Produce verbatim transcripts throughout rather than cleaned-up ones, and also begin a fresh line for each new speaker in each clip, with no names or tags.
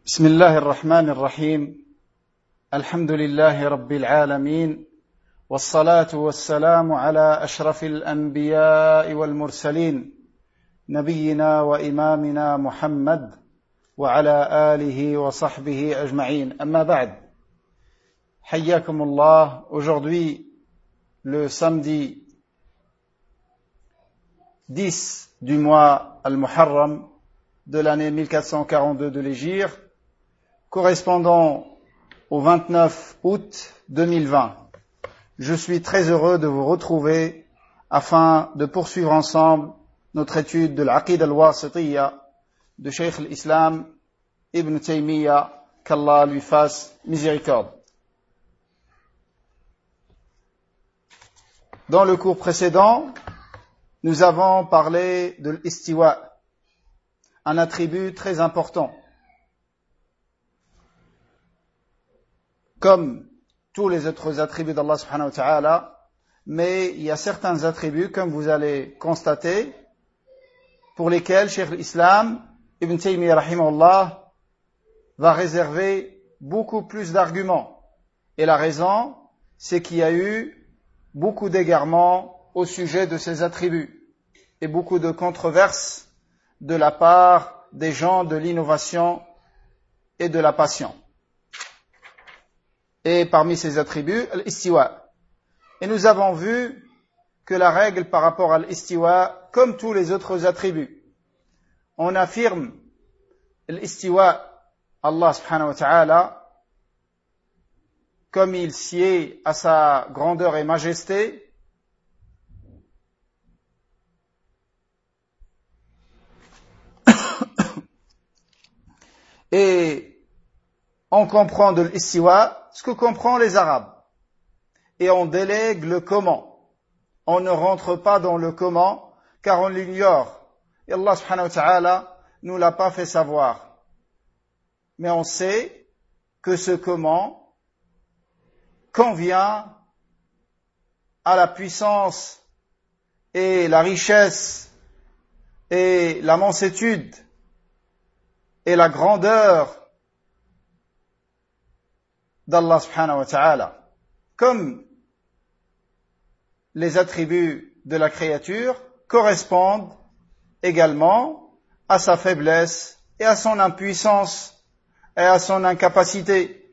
بسم الله الرحمن الرحيم الحمد لله رب العالمين والصلاة والسلام على أشرف الأنبياء والمرسلين نبينا وإمامنا محمد وعلى آله وصحبه أجمعين أما بعد حياكم الله. Aujourd'hui, le samedi dix du mois Al-Muharram de l'année mille quatre cent quarante-deux de l'Hégire, correspondant au vingt-neuf août deux mille vingt. Je suis très heureux de vous retrouver afin de poursuivre ensemble notre étude de l'Aqid al-Wasitiyya de Cheikh l'Islam Ibn Taymiyyah, qu'Allah lui fasse miséricorde. Dans le cours précédent, nous avons parlé de l'istiwa, un attribut très important. Comme tous les autres attributs d'Allah subhanahu wa ta'ala, mais il y a certains attributs, comme vous allez constater, pour lesquels Cheikh l'Islam Ibn Taymiyyah rahimahullah va réserver beaucoup plus d'arguments. Et la raison, c'est qu'il y a eu beaucoup d'égarements au sujet de ces attributs et beaucoup de controverses de la part des gens de l'innovation et de la passion. Et parmi ces attributs, l'istiwa. Et nous avons vu que la règle par rapport à l'istiwa, comme tous les autres attributs, on affirme l'istiwa, Allah subhanahu wa ta'ala, comme il sied à sa grandeur et majesté, et on comprend de l'istiwa ce que comprennent les Arabes. Et on délègue le comment. On ne rentre pas dans le comment, car on l'ignore. Et Allah subhanahu wa ta'ala nous l'a pas fait savoir. Mais on sait que ce comment convient à la puissance et la richesse et la mansuétude et la grandeur d'Allah subhanahu wa ta'ala. Comme les attributs de la créature correspondent également à sa faiblesse et à son impuissance et à son incapacité.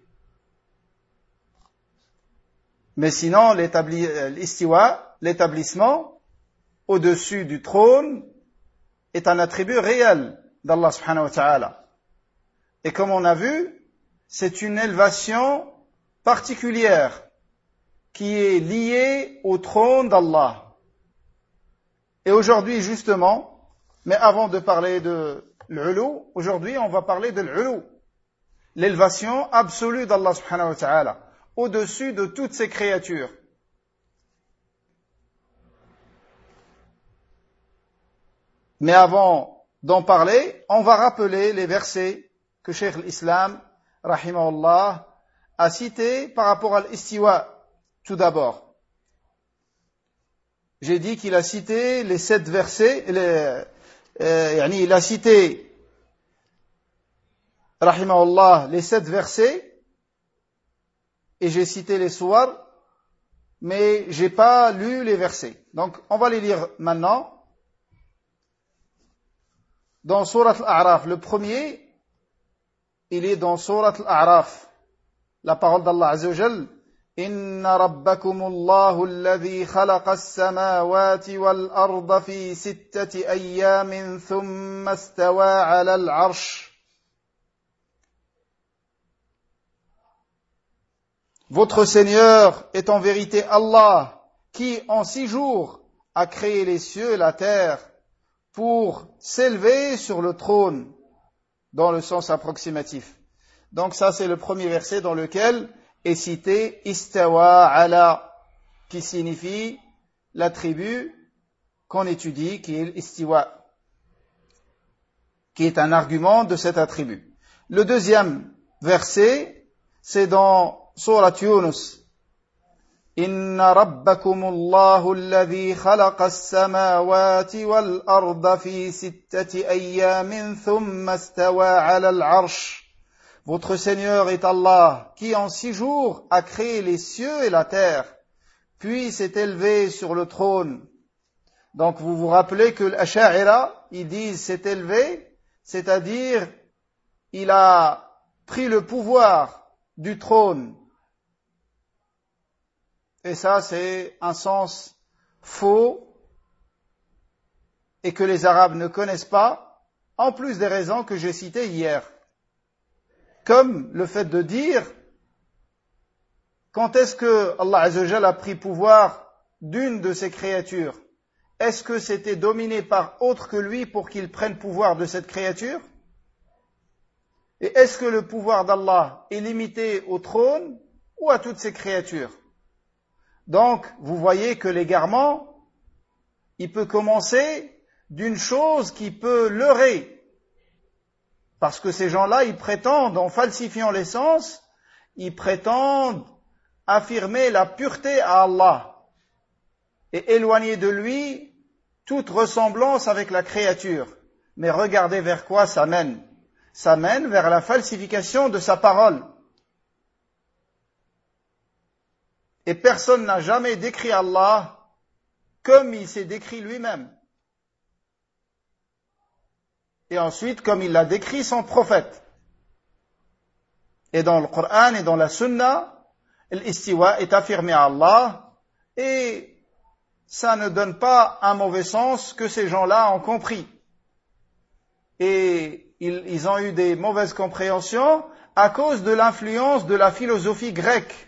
Mais sinon, l'établi, l'istiwa, l'établissement au-dessus du trône, est un attribut réel d'Allah subhanahu wa ta'ala. Et comme on a vu, c'est une élévation particulière qui est liée au trône d'Allah. Et aujourd'hui, justement, mais avant de parler de l'ulu, aujourd'hui, on va parler de l'ulu, l'élévation absolue d'Allah subhanahu wa ta'ala, au-dessus de toutes ses créatures. Mais avant d'en parler, on va rappeler les versets que Cheikh l'Islam rahimahullah a cité par rapport à l'istiwa. Tout d'abord, j'ai dit qu'il a cité les sept versets, les, euh, il a cité rahimahullah les sept versets, et j'ai cité les suwar, mais j'ai pas lu les versets. Donc on va les lire maintenant. Dans Surat Al-A'raf, le premier, il est dans Surat Al-A'raf. La parole d'Allah Azza wa Jal, Inna rabbakumullahu alladhi khalaqa as-samawati wal arda fi sittati ayyamin thumma istawa 'ala al-'arsh. Votre Seigneur est en vérité Allah, qui en six jours a créé les cieux et la terre pour s'élever sur le trône, dans le sens approximatif. Donc ça, c'est le premier verset dans lequel est cité istawa ala, qui signifie l'attribut qu'on étudie, qui est l'istiwa, qui est un argument de cet attribut. Le deuxième verset, c'est dans Surat Yunus. Inna rabbakumullahu alladhi khalaqa as-samawati wal arda fi sittati ayyamin thumma istawa 'ala al-'arsh. Votre Seigneur est Allah, qui en six jours a créé les cieux et la terre, puis s'est élevé sur le trône. Donc vous vous rappelez que l'Asha'ira, ils disent s'est élevé, c'est-à-dire il a pris le pouvoir du trône. Et ça, c'est un sens faux et que les Arabes ne connaissent pas, en plus des raisons que j'ai citées hier. Comme le fait de dire, quand est-ce que Allah Azza wa Jalla a pris pouvoir d'une de ses créatures? Est-ce que c'était dominé par autre que lui pour qu'il prenne pouvoir de cette créature? Et est-ce que le pouvoir d'Allah est limité au trône ou à toutes ses créatures? Donc, vous voyez que l'égarement, il peut commencer d'une chose qui peut leurrer. Parce que ces gens-là, ils prétendent, en falsifiant l'essence, ils prétendent affirmer la pureté à Allah et éloigner de lui toute ressemblance avec la créature. Mais regardez vers quoi ça mène. Ça mène vers la falsification de sa parole. Et personne n'a jamais décrit Allah comme il s'est décrit lui-même. Et ensuite, comme il l'a décrit son prophète. Et dans le Coran et dans la Sunna, l'istiwa est affirmé à Allah, et ça ne donne pas un mauvais sens que ces gens-là ont compris. Et ils, ils ont eu des mauvaises compréhensions à cause de l'influence de la philosophie grecque.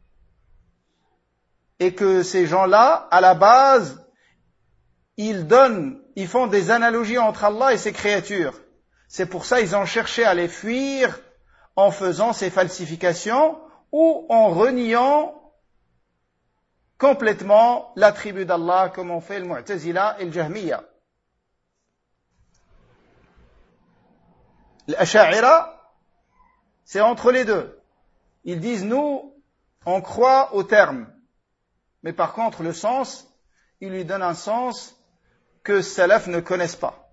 Et que ces gens-là, à la base, ils donnent, ils font des analogies entre Allah et ses créatures. C'est pour ça qu'ils ont cherché à les fuir en faisant ces falsifications ou en reniant complètement l'attribut d'Allah comme ont fait le Mu'tazila et le Jahmiya. L'Asha'ira, c'est entre les deux. Ils disent, nous, on croit au terme. Mais par contre, le sens, ils lui donnent un sens que Salaf ne connaissent pas.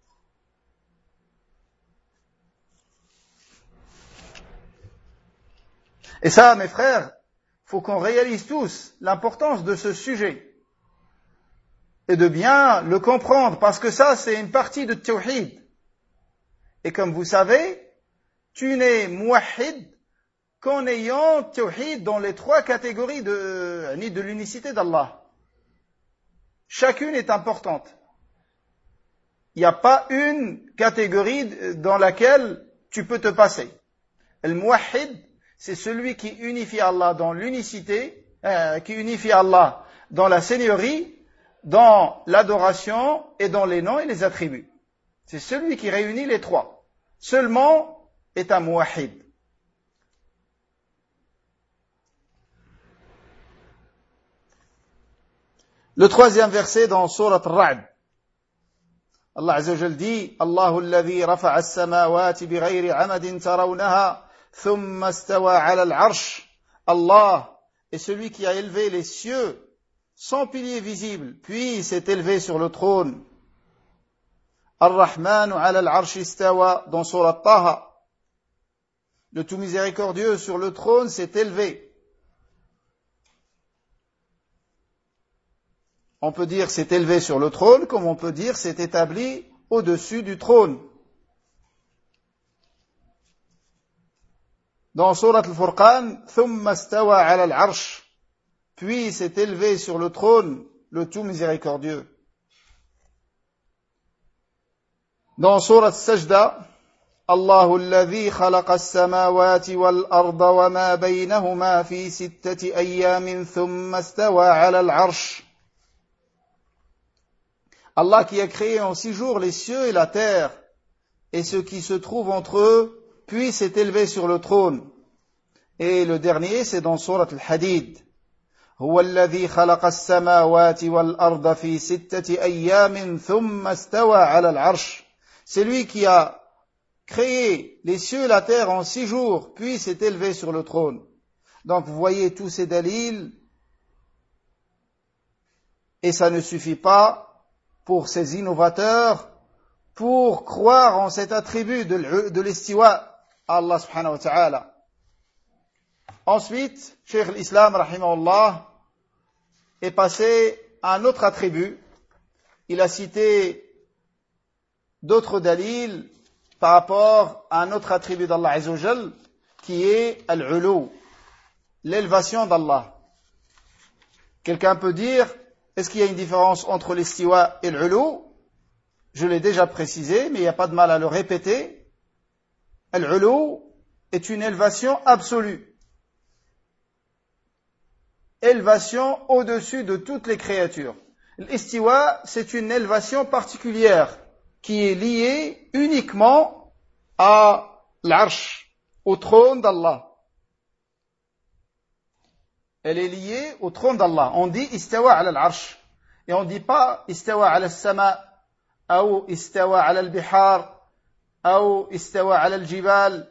Et ça, mes frères, faut qu'on réalise tous l'importance de ce sujet et de bien le comprendre, parce que ça, c'est une partie de Tawhid. Et comme vous savez, tu n'es muwahhid qu'en ayant Tawhid dans les trois catégories de, de l'unicité d'Allah. Chacune est importante. Il n'y a pas une catégorie dans laquelle tu peux te passer. Le muwahhid, c'est celui qui unifie Allah dans l'unicité, euh, qui unifie Allah dans la seigneurie, dans l'adoration et dans les noms et les attributs. C'est celui qui réunit les trois. Seulement est un muwahhid. Le troisième verset dans Surat Ar-Ra'd. Allah Azza wa Jalla dit, Allahu alladhi rafa'a as-samawati bighayri 'amadin tarawnaha thumma istawa 'ala al-'arsh. Allah est celui qui a élevé les cieux sans pilier visible, puis s'est élevé sur le trône. Ar-Rahmanu 'ala al-'arsh istawa dans Surat Taha. Le tout miséricordieux sur le trône s'est élevé. On peut dire s'est élevé sur le trône, comme on peut dire s'est établi au-dessus du trône. Dans Surat Al-Furqan, Thumma stawa ala al-arsh, puis s'est élevé sur le trône, le tout miséricordieux. Dans Surat Sajda, Allahu alladhi khalaqa as-samawati wal-arda wa ma baynahuma fi sittati ayyamin thumma stawa ala al-arsh. Allah qui a créé en six jours les cieux et la terre, et ce qui se trouve entre eux, puis s'est élevé sur le trône. Et le dernier, c'est dans Surat Al-Hadid. Huwa alladhi khalaqa as-samawati wal-arda fi sittati ayyamin thumma stawa ala al-arsh. C'est lui qui a créé les cieux et la terre en six jours, puis s'est élevé sur le trône. Donc vous voyez tous ces dalils, et ça ne suffit pas pour ces innovateurs, pour croire en cet attribut de, de l'istiwa. à Allah subhanahu wa ta'ala. Ensuite, Cheikh l'Islam, rahimahullah, est passé à un autre attribut. Il a cité d'autres dalils par rapport à un autre attribut d'Allah Azza wa Jal, qui est al-ulu, l'élévation d'Allah. Quelqu'un peut dire, est-ce qu'il y a une différence entre l'istiwa et l'ulu? Je l'ai déjà précisé, mais il n'y a pas de mal à le répéter. Al-ulu est une élévation absolue. Élévation au-dessus de toutes les créatures. L'istiwa, c'est une élévation particulière qui est liée uniquement à l'arsh, au trône d'Allah. Elle est liée au trône d'Allah. On dit istawa ala al-arsh. Et on ne dit pas istawa ala al-sama, ou istawa ala al-bihar, ou istawa ala al-jibal.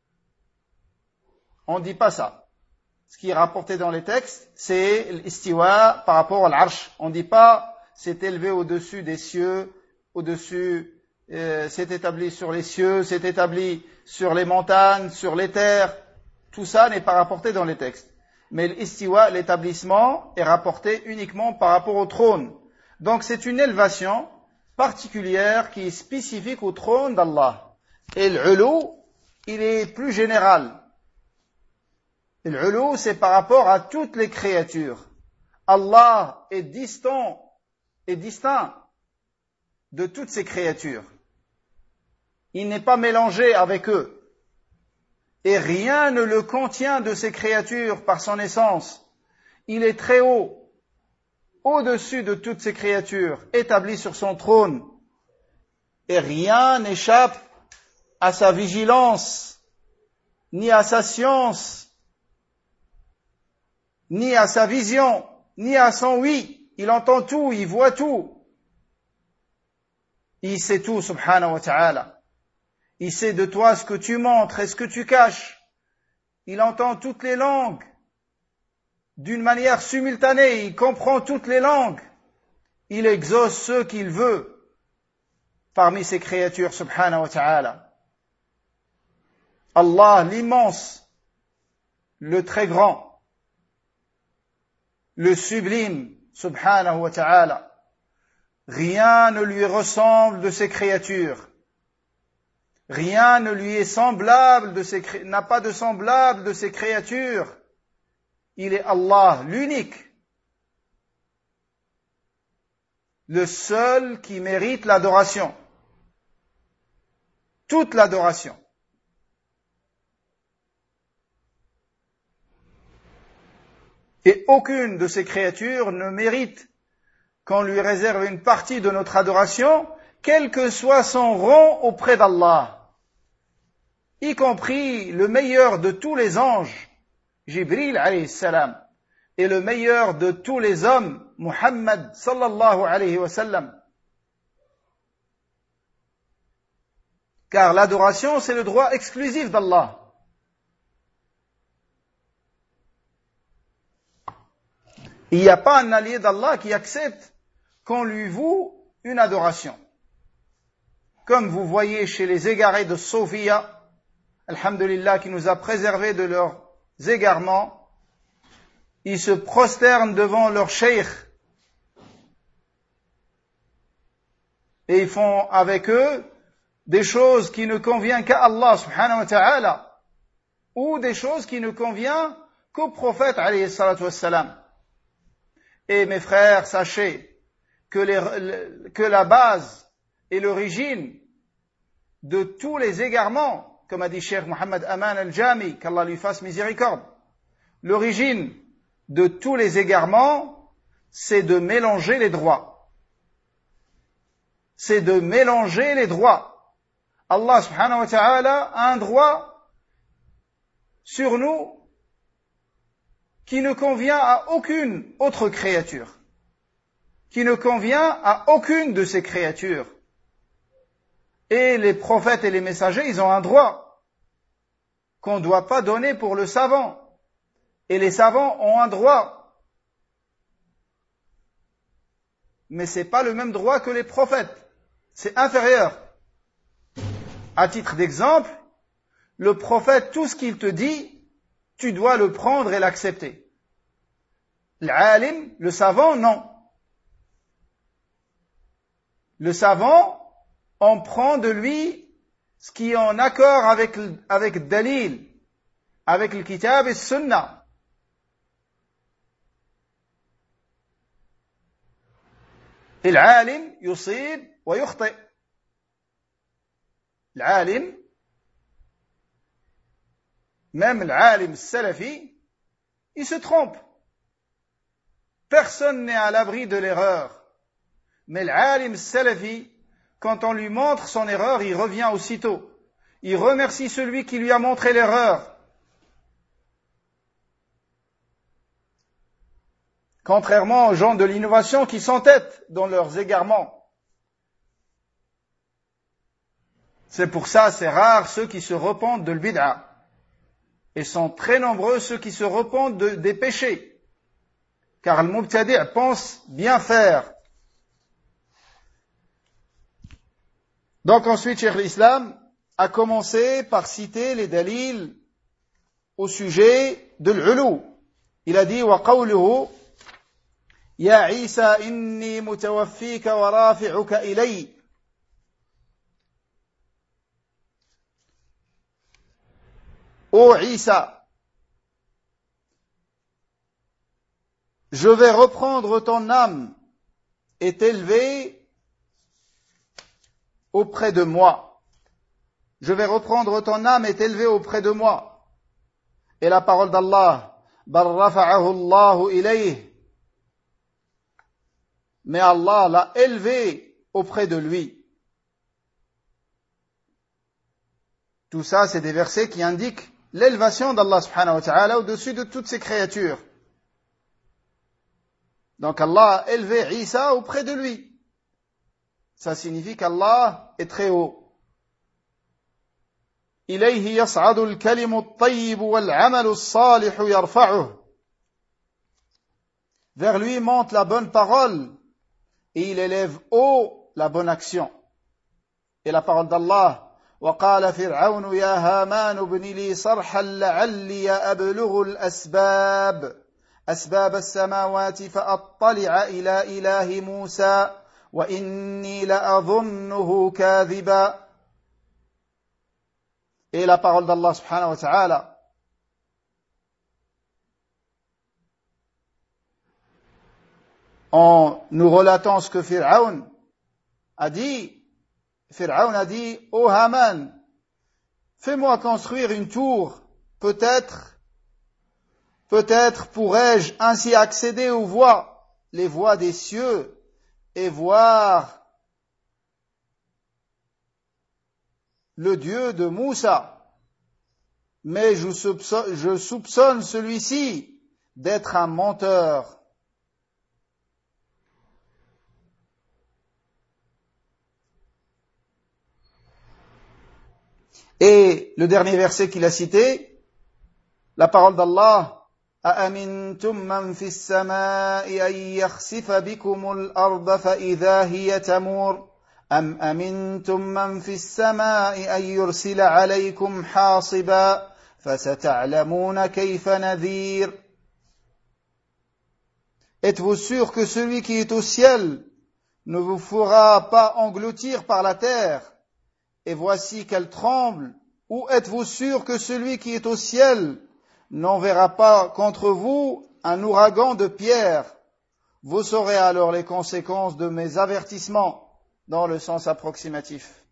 On ne dit pas ça. Ce qui est rapporté dans les textes, c'est l'istiwa par rapport à l'arsh. On ne dit pas c'est élevé au-dessus des cieux, au-dessus, euh, c'est établi sur les cieux, c'est établi sur les montagnes, sur les terres. Tout ça n'est pas rapporté dans les textes. Mais l'istiwa, l'établissement, est rapporté uniquement par rapport au trône. Donc c'est une élévation particulière qui est spécifique au trône d'Allah. Et l'ulu, il est plus général. L'ulu, c'est par rapport à toutes les créatures. Allah est distant, est distinct de toutes ces créatures. Il n'est pas mélangé avec eux. Et rien ne le contient de ces créatures par son essence. Il est très haut, au-dessus de toutes ces créatures, établi sur son trône. Et rien n'échappe à sa vigilance, ni à sa science, ni à sa vision, ni à son oui. Il entend tout, il voit tout. Il sait tout, subhanahu wa ta'ala. Il sait de toi ce que tu montres et ce que tu caches. Il entend toutes les langues d'une manière simultanée. Il comprend toutes les langues. Il exauce ceux qu'il veut parmi ses créatures, subhanahu wa ta'ala. Allah, l'immense, le très grand, le sublime, subhanahu wa ta'ala. Rien ne lui ressemble de ses créatures. Rien ne lui est semblable de ses, n'a pas de semblable de ses créatures. Il est Allah, l'unique. Le seul qui mérite l'adoration. Toute l'adoration. Et aucune de ces créatures ne mérite qu'on lui réserve une partie de notre adoration, quel que soit son rang auprès d'Allah, y compris le meilleur de tous les anges, Jibril alayhi salam, et le meilleur de tous les hommes, Muhammad sallallahu alayhi wa sallam. Car l'adoration, c'est le droit exclusif d'Allah. Il n'y a pas un allié d'Allah qui accepte qu'on lui voue une adoration. Comme vous voyez chez les égarés de Sophia, alhamdulillah, qui nous a préservés de leurs égarements, ils se prosternent devant leur cheikh et ils font avec eux des choses qui ne conviennent qu'à Allah subhanahu wa ta'ala ou des choses qui ne conviennent qu'au prophète alayhi salatu wassalam. Et mes frères, sachez que, les, que la base et l'origine de tous les égarements, comme a dit Cheikh Mohammed Aman al-Jami, qu'Allah lui fasse miséricorde, l'origine de tous les égarements, c'est de mélanger les droits. C'est de mélanger les droits. Allah subhanahu wa ta'ala a un droit sur nous qui ne convient à aucune autre créature, qui ne convient à aucune de ces créatures. Et les prophètes et les messagers, ils ont un droit qu'on ne doit pas donner pour le savant. Et les savants ont un droit. Mais ce n'est pas le même droit que les prophètes. C'est inférieur. À titre d'exemple, le prophète, tout ce qu'il te dit, tu dois le prendre et l'accepter. L'alim, le savant, non. Le savant, on prend de lui ce qui est en accord avec, avec dalil, avec le kitab et sunnah. Et l'alim, yusib wa yukhti. L'alim, même l'alim salafi, il se trompe. Personne n'est à l'abri de l'erreur. Mais l'alim salafi, quand on lui montre son erreur, il revient aussitôt. Il remercie celui qui lui a montré l'erreur. Contrairement aux gens de l'innovation qui s'entêtent dans leurs égarements. C'est pour ça, c'est rare ceux qui se repentent de l'bid'a. Et sont très nombreux ceux qui se repentent de, des péchés. Car le mubtadi' pense bien faire. Donc ensuite, Cheikh l'Islam a commencé par citer les dalils au sujet de l'ulu. Il a dit, wa qawluhu, ya Isa inni mutawaffika wa rafi'uka ilay. Ô Isa, je vais reprendre ton âme et t'élever auprès de moi. Je vais reprendre ton âme et t'élever auprès de moi. Et la parole d'Allah, bal rafa'ahu Allahu ilayh. Mais Allah l'a élevé auprès de lui. Tout ça, c'est des versets qui indiquent l'élévation d'Allah subhanahu wa ta'ala au-dessus de toutes ses créatures. Donc Allah a élevé Isa auprès de lui. Ça signifie qu'Allah est très haut. إليه يصعد الكلم الطيب والعمل الصالح يرفعه. Vers lui monte la bonne parole et il élève haut la bonne action. Et la parole d'Allah, وقال فرعون يا هامان ابن لي صرحا لعلي أبلغ الأسباب أسباب السماوات فأطلع إلى إله موسى وإني لأظنه كاذبا. Et la parole d'Allah subhanahu wa ta'ala, en nous relatant ce que Pharaon a dit, Pharaon a dit, ô Haman, fais-moi construire une tour, peut-être, peut-être pourrais-je ainsi accéder aux voies, les voies des cieux, et voir le Dieu de Moussa. Mais je soupçonne, je soupçonne celui-ci d'être un menteur. Et le dernier verset qu'il a cité, la parole d'Allah, أَأَمِنْتُمْ مَنْ فِي السَّمَاءِ أَنْ يَخْسِفَ بِكُمُ الْأَرْضَ فَإِذَا هِيَ تَمُورُ أَمْ أَمِنْتُمْ مَنْ فِي السَّمَاءِ أَنْ يُرْسِلَ عَلَيْكُمْ حَاصِبًا فَسَتَعْلَمُونَ كَيْفَ نَذِيرٌ. Êtes-vous sûr que celui qui est au ciel ne vous fera pas engloutir par la terre, et voici qu'elle tremble? Ou êtes-vous sûr que celui qui est au ciel n'enverra pas contre vous un ouragan de pierre? Vous saurez alors les conséquences de mes avertissements, dans le sens approximatif.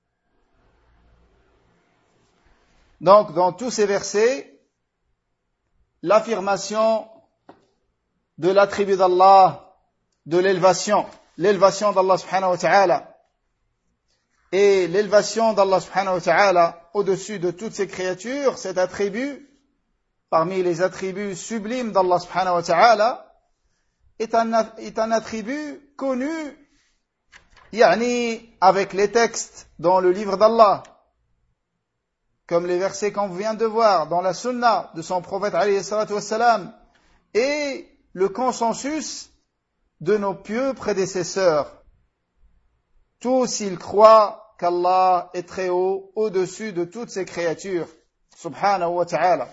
Donc, dans tous ces versets, l'affirmation de l'attribut d'Allah, de l'élévation, l'élévation d'Allah subhanahu wa ta'ala, et l'élévation d'Allah subhanahu wa ta'ala au-dessus de toutes ses créatures, cet attribut, parmi les attributs sublimes d'Allah subhanahu wa ta'ala, est un, est un attribut connu, yani, avec les textes dans le livre d'Allah, comme les versets qu'on vient de voir dans la sunna de son prophète alayhi salatu wassalam, et le consensus de nos pieux prédécesseurs. Tous ils croient qu'Allah est très haut, au-dessus de toutes ses créatures. subhanahu wa ta'ala.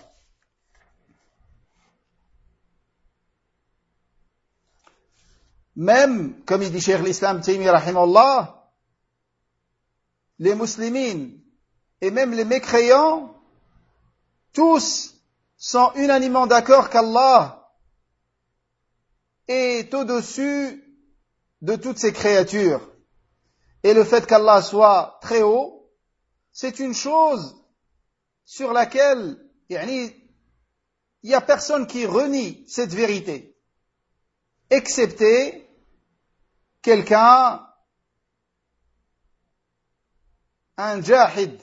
Même, comme il dit Cheikh l'Islam Taymi rahimahullah, les muslimines et même les mécréants, tous sont unanimement d'accord qu'Allah est au-dessus de toutes ces créatures. Et le fait qu'Allah soit très haut, c'est une chose sur laquelle il n'y a personne qui renie cette vérité, excepté quelqu'un, un jahid,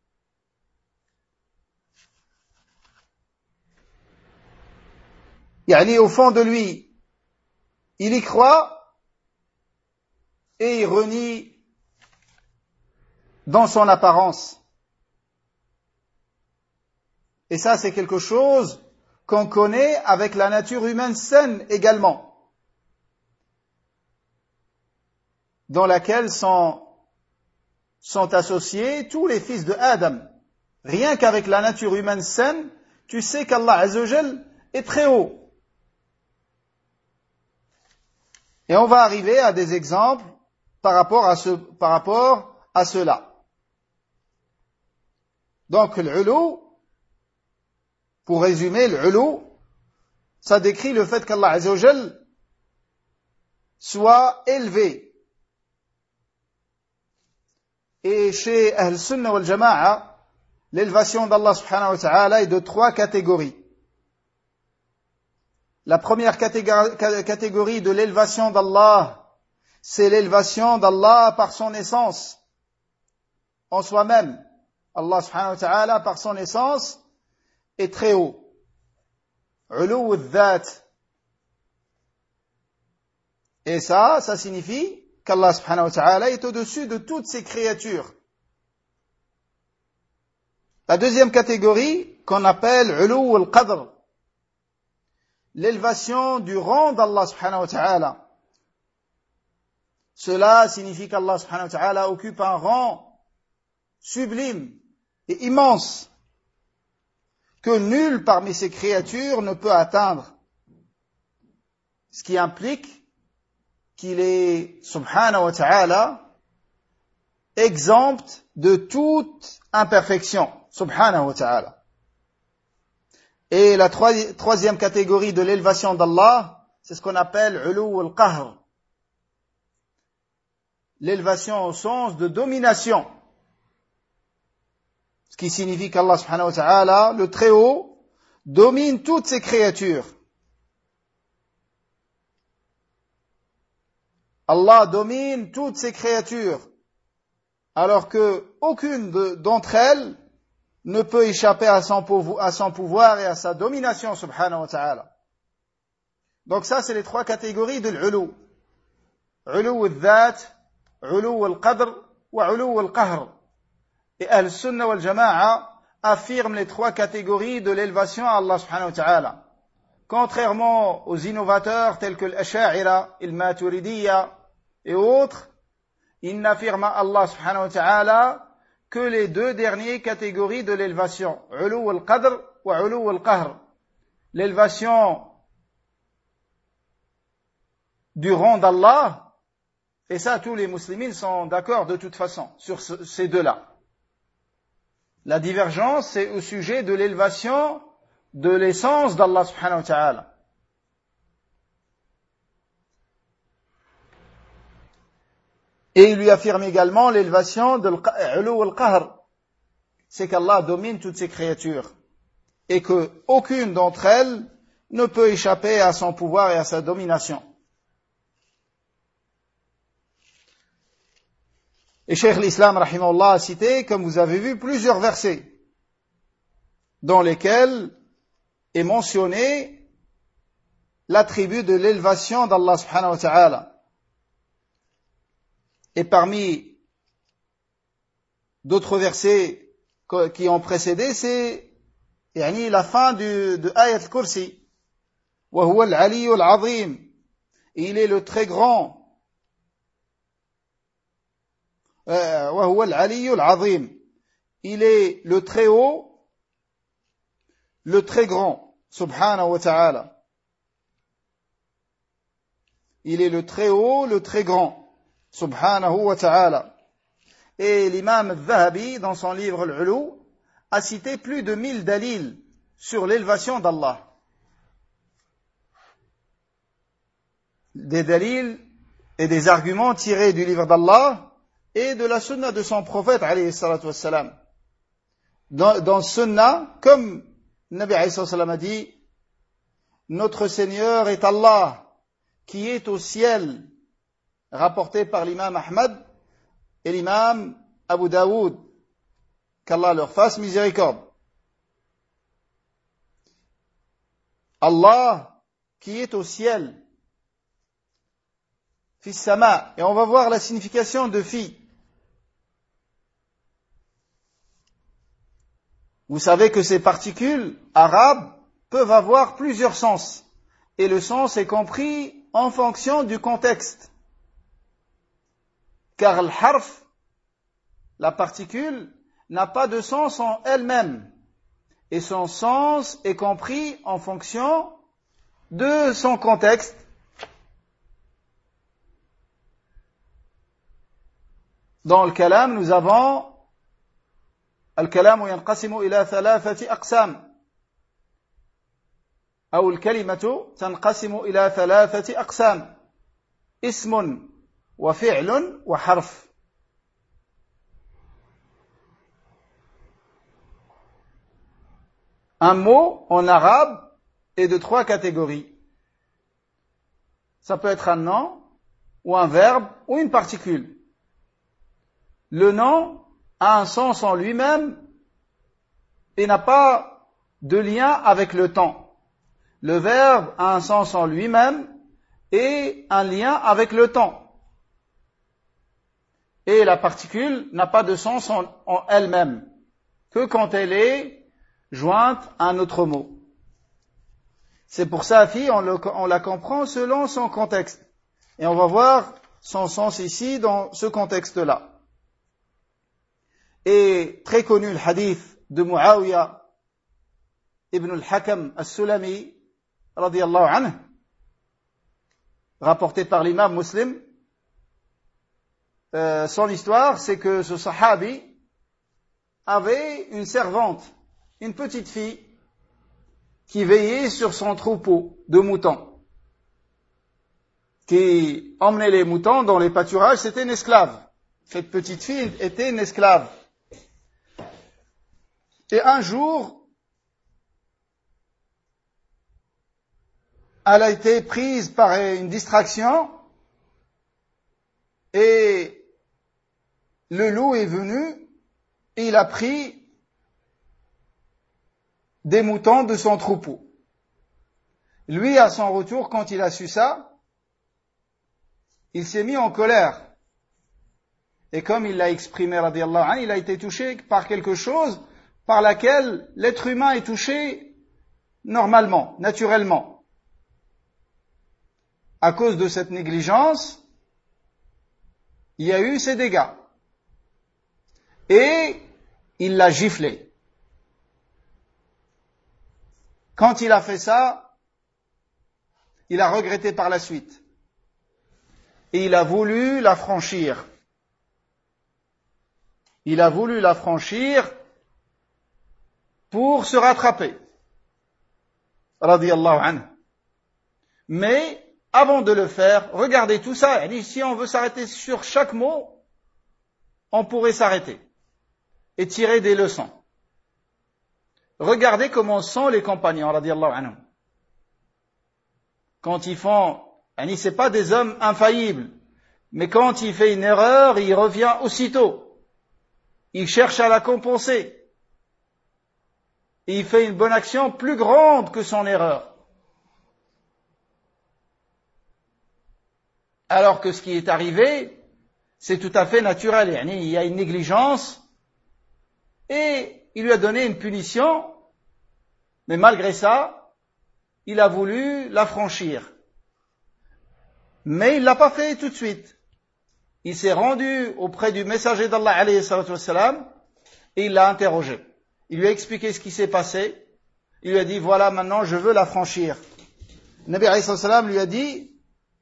yani au fond de lui, il y croit et il renie dans son apparence. Et ça, c'est quelque chose qu'on connaît avec la nature humaine saine également, dans laquelle sont, sont associés tous les fils de Adam. Rien qu'avec la nature humaine saine, tu sais qu'Allah Azzawajal est très haut. Et on va arriver à des exemples par rapport à, ce, par rapport à cela. Donc l'ulu, pour résumer, l'ulu, ça décrit le fait qu'Allah Azzawajal soit élevé. Et chez Ahl Sunnah wal Jama'a, l'élévation d'Allah subhanahu wa ta'ala est de trois catégories. La première catégorie de l'élévation d'Allah, c'est l'élévation d'Allah par son essence, en soi-même. Allah subhanahu wa ta'ala, par son essence, est très haut. Ulu al-dhat. Et ça, ça signifie qu'Allah subhanahu wa ta'ala est au-dessus de toutes ses créatures. La deuxième catégorie, qu'on appelle ulu al-qadr, l'élévation du rang d'Allah subhanahu wa ta'ala. Cela signifie qu'Allah subhanahu wa ta'ala occupe un rang sublime et immense que nul parmi ses créatures ne peut atteindre. Ce qui implique qu'il est, subhanahu wa ta'ala, exempt de toute imperfection, subhanahu wa ta'ala. Et la troisième catégorie de l'élévation d'Allah, c'est ce qu'on appelle ulu al-qahr, l'élévation au sens de domination. Ce qui signifie qu'Allah subhanahu wa ta'ala, le très haut, domine toutes ses créatures. Allah domine toutes ses créatures, alors que aucune d'entre elles ne peut échapper à son pouvoir et à sa domination, subhanahu wa ta'ala. Donc ça, c'est les trois catégories de l'ulu. Ulu al-dhat, ulu al-qadr, wa ulu al-qahr. Et Ahl Sunnah wal Jama'a affirment les trois catégories de l'élévation à Allah subhanahu wa ta'ala. Contrairement aux innovateurs tels que l'Asha'ira, le Maturidiyya et autres, ils n'affirment à Allah subhanahu wa ta'ala que les deux dernières catégories de l'élévation, ulu al-qadr wa ulu al-qahr. L'élévation du rang d'Allah, et ça tous les musulmans sont d'accord de toute façon sur ce, ces deux-là. La divergence, c'est au sujet de l'élévation de l'essence d'Allah subhanahu wa ta'ala. Et il lui affirme également l'élévation de l'ulu al-qahr. C'est qu'Allah domine toutes ses créatures. Et que aucune d'entre elles ne peut échapper à son pouvoir et à sa domination. Et Cheikh l'Islam, rahimahullah, a cité, comme vous avez vu, plusieurs versets dans lesquels est mentionné l'attribut de l'élévation d'Allah subhanahu wa ta'ala. Et parmi d'autres versets qui ont précédé, c'est yani, la fin du, de Ayat al-Kursi. Wa huwa al-aliyyu al-azim. Il est le très grand. Wa huwa al-aliyyu al-azim. Il est le très haut le très grand, subhanahu wa ta'ala. Il est le très haut, le très grand, subhanahu wa ta'ala. Et l'imam al-Dhahabi, dans son livre Al-Ulu, a cité plus de mille dalils sur l'élévation d'Allah. Des dalils et des arguments tirés du livre d'Allah et de la sunna de son prophète, alayhi salatu wassalam. Dans, dans sunna, comme Nabi alayhi salatu wassalam a dit, notre Seigneur est Allah, qui est au ciel, rapporté par l'imam Ahmad et l'imam Abu Daoud, qu'Allah leur fasse miséricorde. Allah qui est au ciel, fis sama, et on va voir la signification de fi. Vous savez que ces particules arabes peuvent avoir plusieurs sens, et le sens est compris en fonction du contexte. Car le harf, la particule, n'a pas de sens en elle-même, et son sens est compris en fonction de son contexte. Dans le kalam, nous avons الكلام ينقسم إلى ثلاثة أقسام أو الكلمة تنقسم إلى ثلاثة أقسام اسم وفعل وحرف. Un mot en arabe est de trois catégories. Ça peut être un nom, ou un verbe, ou une particule. Le nom a un sens en lui-même et n'a pas de lien avec le temps. Le verbe a un sens en lui-même et un lien avec le temps. Et la particule n'a pas de sens en, en elle-même, que quand elle est jointe à un autre mot. C'est pour ça, fi, on, le, on la comprend selon son contexte. Et on va voir son sens ici dans ce contexte-là. Et très connu le hadith de Muawiyah ibn al-Hakam al-Sulami, radiyallahu anhu, rapporté par l'imam Muslim. Euh, son histoire, c'est que ce sahabi avait une servante, une petite fille, qui veillait sur son troupeau de moutons, qui emmenait les moutons dans les pâturages. C'était une esclave. Cette petite fille était une esclave. Et un jour, elle a été prise par une distraction et le loup est venu et il a pris des moutons de son troupeau. Lui, à son retour, quand il a su ça, il s'est mis en colère. Et comme il l'a exprimé, radiyallahu anhu, il a été touché par quelque chose par laquelle l'être humain est touché normalement, naturellement. À cause de cette négligence, il y a eu ces dégâts. Et il l'a giflé. Quand il a fait ça, il a regretté par la suite. Et il a voulu la franchir. Il a voulu la franchir pour se rattraper. Radiyallahu anhu. Mais, avant de le faire, regardez tout ça. Si on veut s'arrêter sur chaque mot, on pourrait s'arrêter et tirer des leçons. Regardez comment sont les compagnons, radiyallahu anhum. Quand ils font, c'est pas des hommes infaillibles, mais quand il fait une erreur, il revient aussitôt. Il cherche à la compenser. Et il fait une bonne action plus grande que son erreur. Alors que ce qui est arrivé, c'est tout à fait naturel. Il y a une négligence et il lui a donné une punition, mais malgré ça, il a voulu la franchir. Mais il ne l'a pas fait tout de suite. Il s'est rendu auprès du messager d'Allah alayhi salatu wassalam et il l'a interrogé. Il lui a expliqué ce qui s'est passé Il lui a dit, voilà, maintenant je veux la franchir. Nabi alayhi salam lui a dit,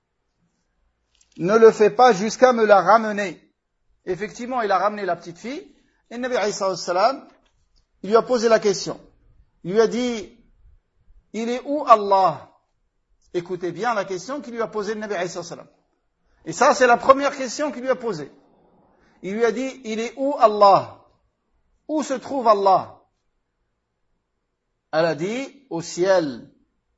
ne le fais pas jusqu'à me la ramener. Effectivement, il a ramené la petite fille, et Nabi alayhi salam, il lui a posé la question. Il lui a dit, il est où Allah? Écoutez bien la question qu'il lui a posée le Nabi alayhi salam. Et ça, c'est la première question qu'il lui a posée. Il lui a dit, il est où Allah? Où se trouve Allah? Elle a dit, au ciel.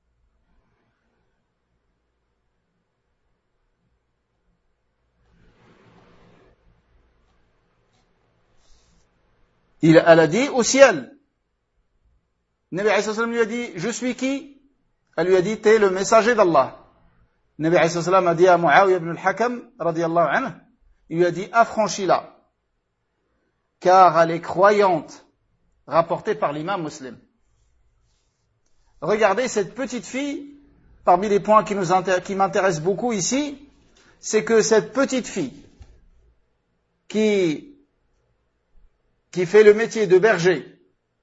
Il, elle a dit, au ciel. Nabi alayhi salam lui a dit, je suis qui? Elle lui a dit, t'es le messager d'Allah. Nabi alayhi salam a dit à Muawiyah ibn al-Hakam, radiyallahu anhu, il lui a dit, affranchis-la, car elle est croyante, rapportée par l'imam Muslim. Regardez cette petite fille, parmi les points qui, nous intér- qui m'intéressent beaucoup ici, c'est que cette petite fille, qui, qui fait le métier de berger,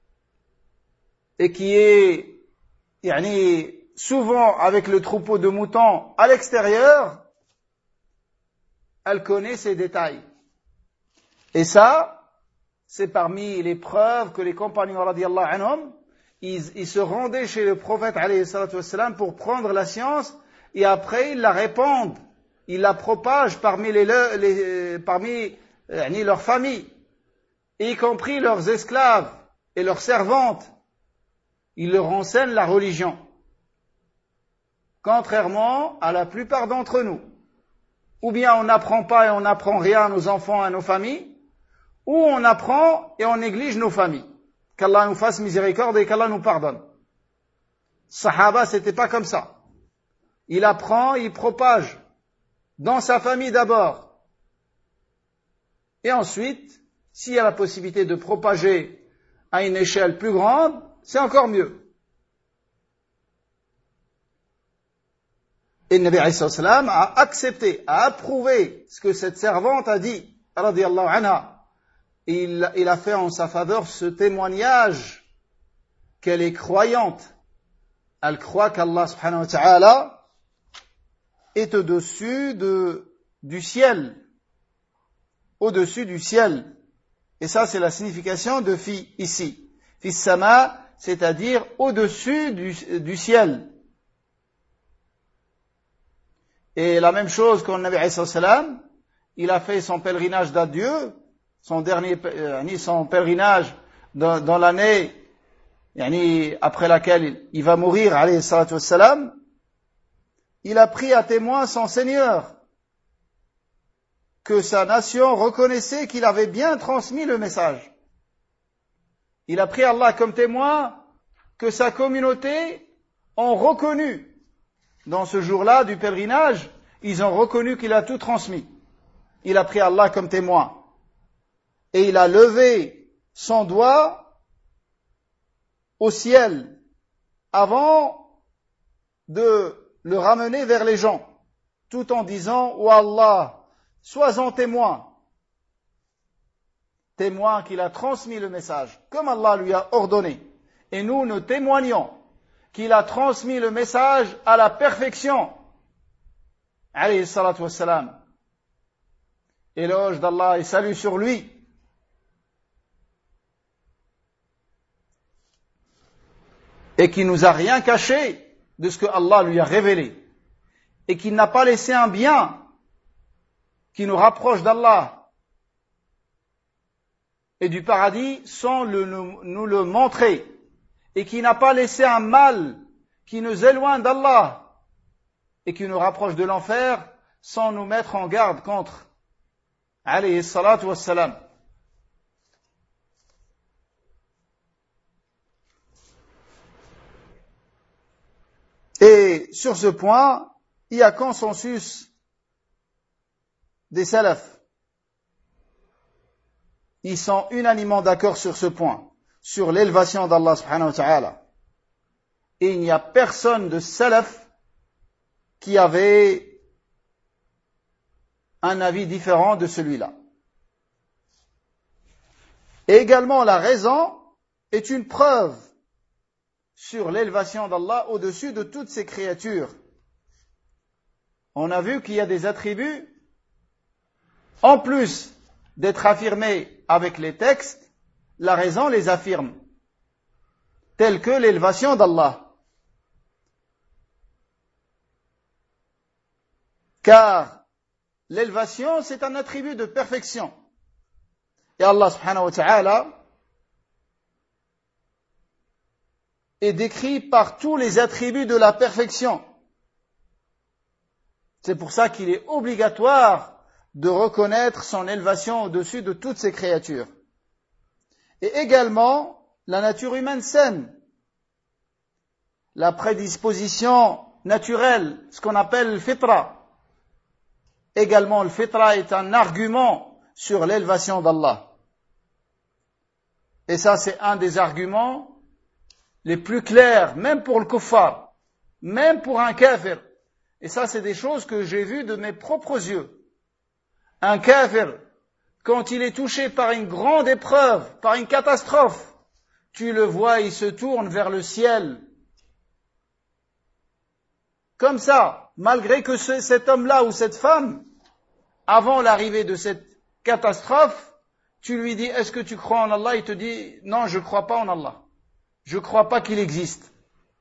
et qui est, yani, souvent avec le troupeau de moutons à l'extérieur, elle connaît ces détails. Et ça, c'est parmi les preuves que les compagnons radiallahu anhum, ils, ils se rendaient chez le prophète alayhi salatu wassalam pour prendre la science, et après ils la répandent, ils la propagent parmi, les, les, parmi euh, leurs familles, y compris leurs esclaves et leurs servantes. Ils leur enseignent la religion. Contrairement à la plupart d'entre nous. Ou bien on n'apprend pas et on n'apprend rien à nos enfants et à nos familles, ou on apprend et on néglige nos familles. Qu'Allah nous fasse miséricorde et qu'Allah nous pardonne. Sahaba, c'était pas comme ça. Il apprend, il propage dans sa famille d'abord. Et ensuite, s'il y a la possibilité de propager à une échelle plus grande, c'est encore mieux. Et le Nabi alayhi salam a accepté, a approuvé ce que cette servante a dit, radiyallahu anha. Il, il a fait en sa faveur ce témoignage qu'elle est croyante. Elle croit qu'Allah subhanahu wa ta'ala est au-dessus de, du ciel. Au-dessus du ciel. Et ça, c'est la signification de fi ici. Fi sama, c'est-à-dire au-dessus du, du ciel. Et la même chose quand le Nabi alayhi salam, il a fait son pèlerinage d'adieu, son dernier, son pèlerinage dans, dans l'année, yani, après laquelle il va mourir, alayhi salatu wassalam, il a pris à témoin son Seigneur, que sa nation reconnaissait qu'il avait bien transmis le message. Il a pris Allah comme témoin que sa communauté ont reconnu, dans ce jour-là du pèlerinage, ils ont reconnu qu'il a tout transmis. Il a pris Allah comme témoin. Et il a levé son doigt au ciel avant de le ramener vers les gens, tout en disant, ô Allah, sois-en témoin, témoin qu'il a transmis le message, comme Allah lui a ordonné. Et nous, nous témoignons qu'il a transmis le message à la perfection. Alayhi salatu wassalam. Éloge d'Allah et salut sur lui. Et qui nous a rien caché de ce que Allah lui a révélé. Et qui n'a pas laissé un bien qui nous rapproche d'Allah et du paradis sans le, nous, nous le montrer. Et qui n'a pas laissé un mal qui nous éloigne d'Allah et qui nous rapproche de l'enfer sans nous mettre en garde contre. Alayhi salatu wassalam. Et sur ce point, il y a consensus des salafs. Ils sont unanimement d'accord sur ce point, sur l'élévation d'Allah subhanahu wa ta'ala. Et il n'y a personne de salaf qui avait un avis différent de celui-là. Et également, la raison est une preuve sur l'élévation d'Allah au-dessus de toutes ses créatures. On a vu qu'il y a des attributs, en plus d'être affirmés avec les textes, la raison les affirme, tels que l'élévation d'Allah. Car l'élévation, c'est un attribut de perfection. Et Allah subhanahu wa ta'ala est décrit par tous les attributs de la perfection. C'est pour ça qu'il est obligatoire de reconnaître son élévation au-dessus de toutes ses créatures. Et également, la nature humaine saine, la prédisposition naturelle, ce qu'on appelle le fitra. Également, le fitra est un argument sur l'élévation d'Allah. Et ça, c'est un des arguments les plus clairs, même pour le kuffar, même pour un kafir. Et ça, c'est des choses que j'ai vues de mes propres yeux. Un kafir, quand il est touché par une grande épreuve, par une catastrophe, tu le vois, il se tourne vers le ciel. Comme ça, malgré que ce, cet homme-là ou cette femme, avant l'arrivée de cette catastrophe, tu lui dis, est-ce que tu crois en Allah? Il te dit, non, je ne crois pas en Allah. Je ne crois pas qu'il existe.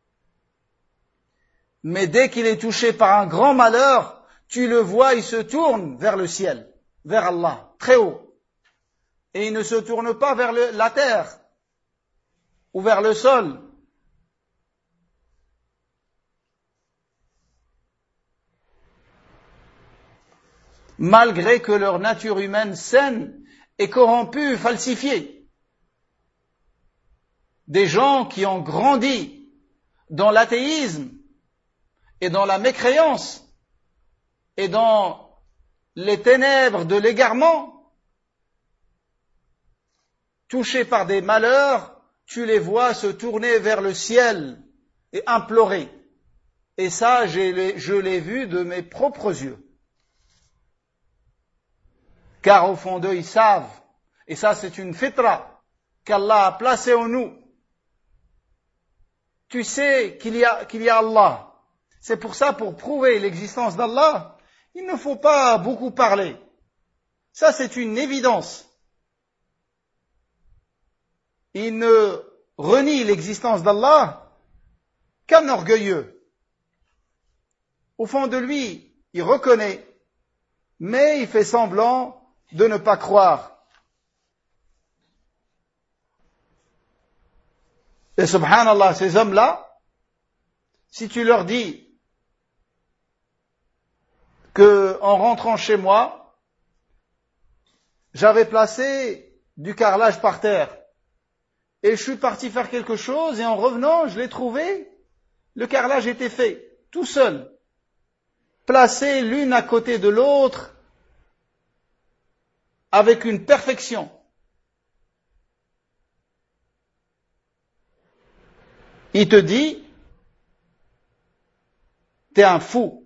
Mais dès qu'il est touché par un grand malheur, tu le vois, il se tourne vers le ciel, vers Allah, très haut. Et il ne se tourne pas vers le, la terre ou vers le sol. Malgré que leur nature humaine saine est corrompue, falsifiée. Des gens qui ont grandi dans l'athéisme et dans la mécréance et dans les ténèbres de l'égarement, touchés par des malheurs, tu les vois se tourner vers le ciel et implorer. Et ça, je l'ai vu de mes propres yeux. Car au fond d'eux, ils savent, et ça c'est une fitra qu'Allah a placée en nous. Tu sais qu'il y a, qu'il y a Allah. C'est pour ça, pour prouver l'existence d'Allah, il ne faut pas beaucoup parler. Ça c'est une évidence. Il ne renie l'existence d'Allah qu'un orgueilleux. Au fond de lui, il reconnaît, mais il fait semblant de ne pas croire. Et subhanallah, ces hommes-là, si tu leur dis que en rentrant chez moi, j'avais placé du carrelage par terre et je suis parti faire quelque chose et en revenant, je l'ai trouvé, le carrelage était fait, tout seul, placé l'une à côté de l'autre, avec une perfection. Il te dit, t'es un fou.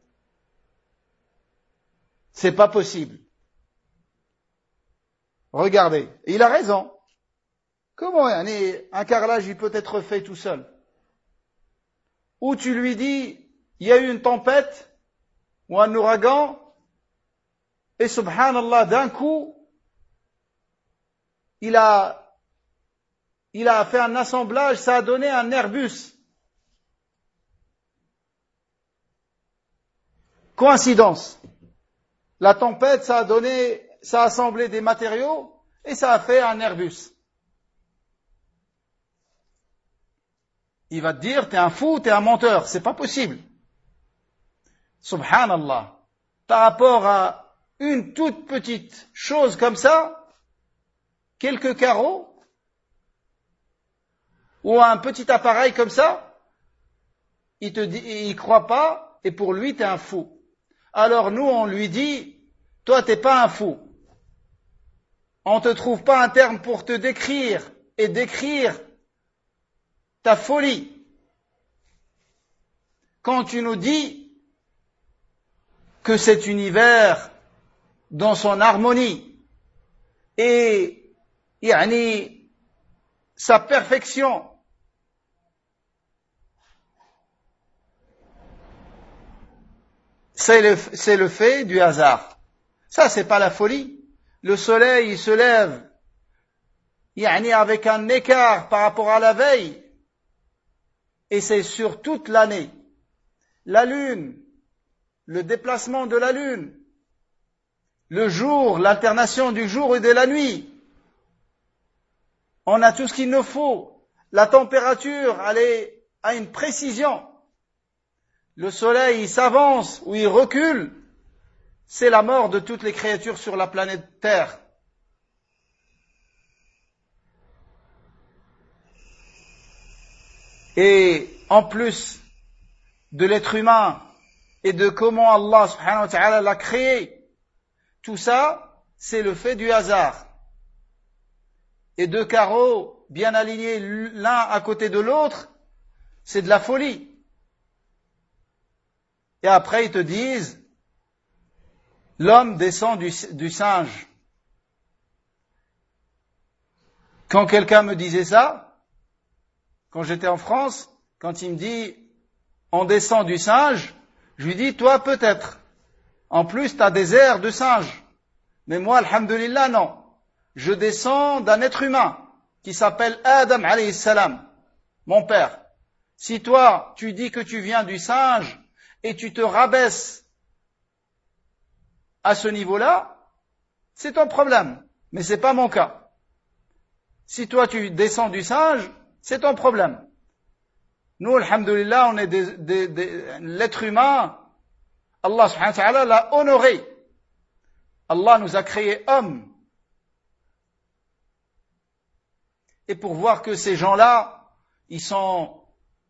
C'est pas possible. Regardez. Et il a raison. Comment un, un carrelage, il peut être fait tout seul? Ou tu lui dis, il y a eu une tempête, ou un ouragan, et subhanallah, d'un coup, il a, il a fait un assemblage, ça a donné un Airbus. Coïncidence. La tempête, ça a donné, ça a assemblé des matériaux, et ça a fait un Airbus. Il va te dire, t'es un fou, t'es un menteur. C'est pas possible. Subhanallah. Par rapport à une toute petite chose comme ça, quelques carreaux, ou un petit appareil comme ça, il te dit, il croit pas, et pour lui, t'es un fou. Alors nous, on lui dit, toi, t'es pas un fou. On te trouve pas un terme pour te décrire et décrire ta folie. Quand tu nous dis que cet univers, dans son harmonie et yani, sa perfection, c'est le, c'est le fait du hasard. Ça, c'est pas la folie. Le soleil, il se lève, yani avec un écart par rapport à la veille, et c'est sur toute l'année. La lune, le déplacement de la lune, le jour, l'alternation du jour et de la nuit. On a tout ce qu'il nous faut. La température, elle est à une précision. Le soleil, il s'avance ou il recule. C'est la mort de toutes les créatures sur la planète Terre. Et en plus de l'être humain et de comment Allah subhanahu wa ta'ala l'a créé, tout ça, c'est le fait du hasard. Et deux carreaux bien alignés l'un à côté de l'autre, c'est de la folie. Et après ils te disent, l'homme descend du, du singe. Quand quelqu'un me disait ça, quand j'étais en France, quand il me dit, on descend du singe, je lui dis, toi peut-être. En plus, tu as des airs de singe. Mais moi, alhamdulillah, non. Je descends d'un être humain qui s'appelle Adam alayhi salam, mon père. Si toi, tu dis que tu viens du singe et tu te rabaisses à ce niveau-là, c'est ton problème. Mais c'est pas mon cas. Si toi, tu descends du singe, c'est ton problème. Nous, alhamdulillah, on est des, des, des, l'être humain, Allah subhanahu wa ta'ala l'a honoré. Allah nous a créés hommes. Et pour voir que ces gens-là, ils sont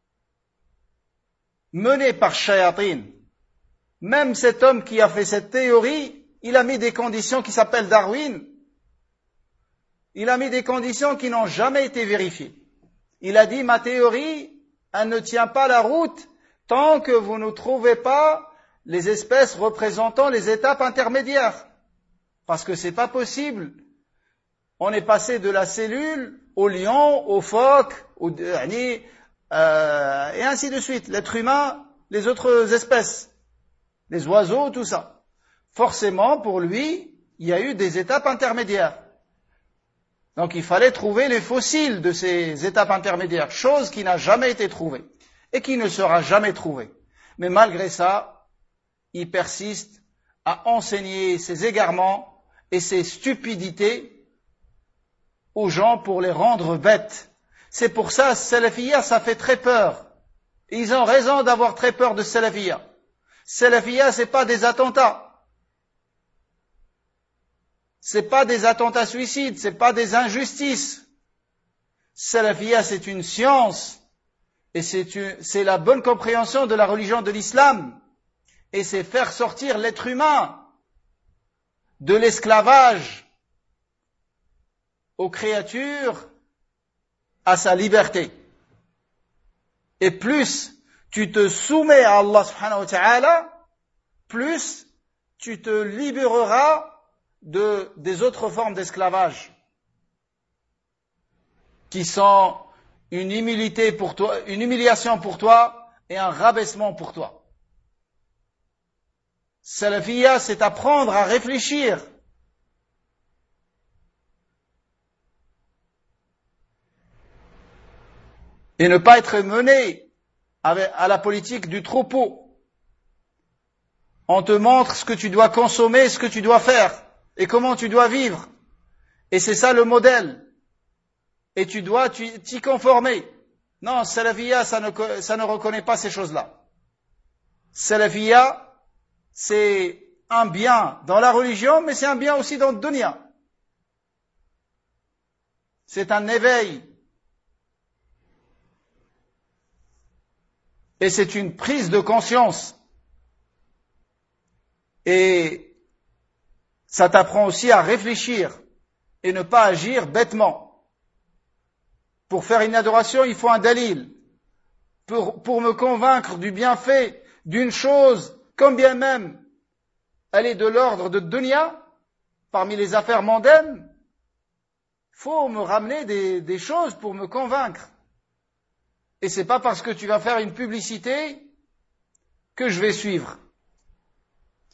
menés par shayatin. Même cet homme qui a fait cette théorie, il a mis des conditions qui s'appellent Darwin. Il a mis des conditions qui n'ont jamais été vérifiées. Il a dit, ma théorie, elle ne tient pas la route tant que vous ne trouvez pas les espèces représentant les étapes intermédiaires. Parce que c'est pas possible. On est passé de la cellule au lion, au phoque, au, euh, et ainsi de suite. L'être humain, les autres espèces, les oiseaux, tout ça. Forcément, pour lui, il y a eu des étapes intermédiaires. Donc il fallait trouver les fossiles de ces étapes intermédiaires, chose qui n'a jamais été trouvée et qui ne sera jamais trouvée. Mais malgré ça, il persiste à enseigner ses égarements et ses stupidités aux gens pour les rendre bêtes. C'est pour ça, Salafiyya, ça fait très peur. Et ils ont raison d'avoir très peur de Salafiyya. Salafiyya, c'est pas des attentats. C'est pas des attentats suicides, c'est pas des injustices. Salafiyya, c'est une science. Et c'est, une, c'est la bonne compréhension de la religion de l'islam. Et c'est faire sortir l'être humain de l'esclavage aux créatures, à sa liberté. Et plus tu te soumets à Allah subhanahu wa ta'ala, plus tu te libéreras de, des autres formes d'esclavage, qui sont une humilité pour toi, une humiliation pour toi et un rabaissement pour toi. Salafiyya, c'est apprendre à réfléchir. Et ne pas être mené à la politique du troupeau. On te montre ce que tu dois consommer, ce que tu dois faire, et comment tu dois vivre. Et c'est ça le modèle. Et tu dois t'y conformer. Non, Salafiyya, ça ne, ça ne reconnaît pas ces choses-là. Salafiyya, c'est un bien dans la religion, mais c'est un bien aussi dans le dunya. C'est un éveil. Et c'est une prise de conscience. Et ça t'apprend aussi à réfléchir et ne pas agir bêtement. Pour faire une adoration, il faut un dalil. Pour, pour me convaincre du bienfait d'une chose, quand bien même elle est de l'ordre de dunya, parmi les affaires mondaines, il faut me ramener des, des choses pour me convaincre. Et c'est pas parce que tu vas faire une publicité que je vais suivre.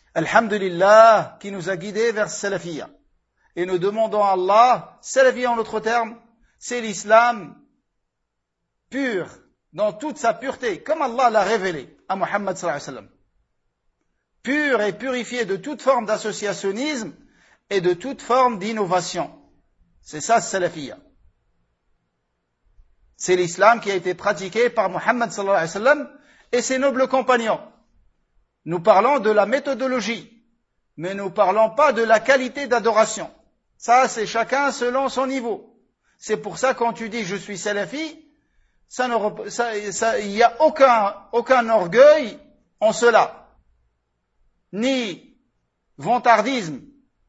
Alhamdulillah, qui nous a guidés vers Salafiyya. Et nous demandons à Allah, Salafiyya en d'autres termes, c'est l'islam pur, dans toute sa pureté, comme Allah l'a révélé à Muhammad sallallahu alayhi wa sallam. Pur et purifié de toute forme d'associationnisme et de toute forme d'innovation. C'est ça, Salafiyya. C'est l'islam qui a été pratiqué par Muhammad sallallahu alayhi wa sallam et ses nobles compagnons. Nous parlons de la méthodologie, mais nous ne parlons pas de la qualité d'adoration. Ça, c'est chacun selon son niveau. C'est pour ça, quand tu dis je suis salafi, ça ne, ça, ça, il n'y a aucun, aucun orgueil en cela, ni vantardisme.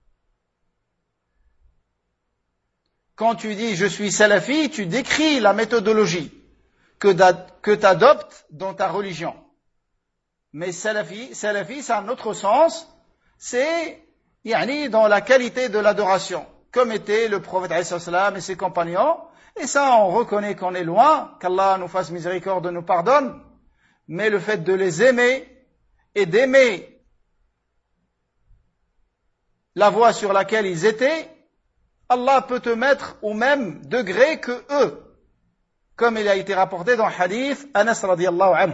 Quand tu dis je suis salafi, tu décris la méthodologie que, que tu adoptes dans ta religion. Mais salafi, salafi, c'est un autre sens, c'est yani, dans la qualité de l'adoration, comme était le prophète alayhi salam et ses compagnons. Et ça, on reconnaît qu'on est loin, qu'Allah nous fasse miséricorde, nous pardonne. Mais le fait de les aimer et d'aimer la voie sur laquelle ils étaient, Allah peut te mettre au même degré que eux, comme il a été rapporté dans le hadith Anas radiyallahu anhu.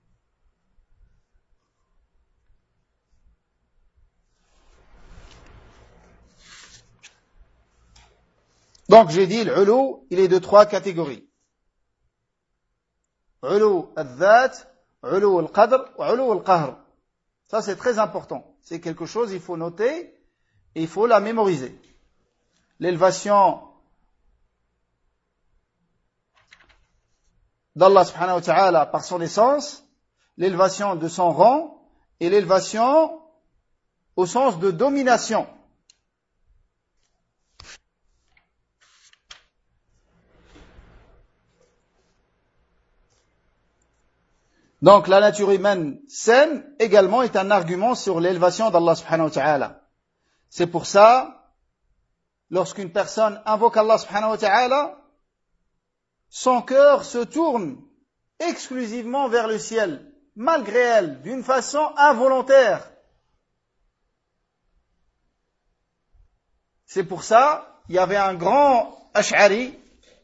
Donc j'ai dit, l'ulu, il est de trois catégories. Ulu al-dhat, ulu al-qadr, ulu al-qahr. Ça c'est très important. C'est quelque chose, il faut noter et il faut la mémoriser. L'élévation d'Allah subhanahu wa ta'ala par son essence, l'élévation de son rang et l'élévation au sens de domination. Donc la nature humaine saine également est un argument sur l'élévation d'Allah subhanahu wa ta'ala. C'est pour ça, lorsqu'une personne invoque Allah subhanahu wa ta'ala, son cœur se tourne exclusivement vers le ciel, malgré elle, d'une façon involontaire. C'est pour ça, il y avait un grand Ash'ari,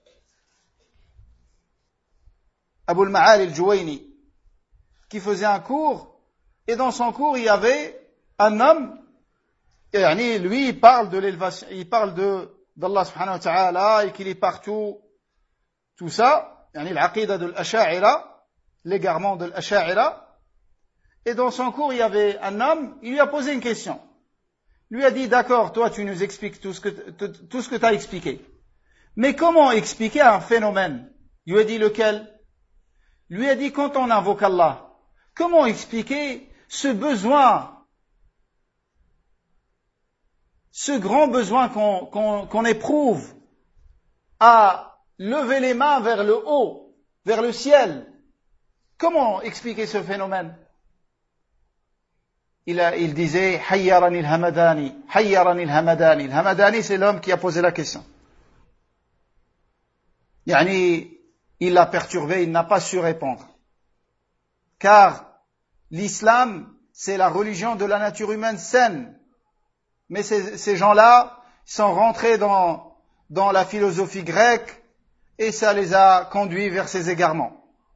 Abu al-Ma'ali al-Juwayni, qui faisait un cours, et dans son cours, il y avait un homme, et lui, il parle de l'élévation, il parle de, d'Allah subhanahu wa ta'ala, et qu'il est partout, tout ça, l'aqidah de l'Asha'ira, l'égarement de l'Asha'ira, et dans son cours, il y avait un homme, il lui a posé une question. Lui a dit, d'accord, toi, tu nous expliques tout ce que, tout ce que tu as expliqué. Mais comment expliquer un phénomène? Il lui a dit lequel? Lui a dit, quand on invoque Allah, comment expliquer ce besoin, ce grand besoin qu'on, qu'on, qu'on éprouve à lever les mains vers le haut, vers le ciel? Comment expliquer ce phénomène? Il, a, il disait, Hayyarani al-Hamadani, Hayyarani al-Hamadani. Al-Hamadani, c'est l'homme qui a posé la question. Yani, il l'a perturbé, il n'a pas su répondre. Car l'islam, c'est la religion de la nature humaine saine. Mais ces, ces gens-là sont rentrés dans, dans la philosophie grecque et ça les a conduits vers ces égarements.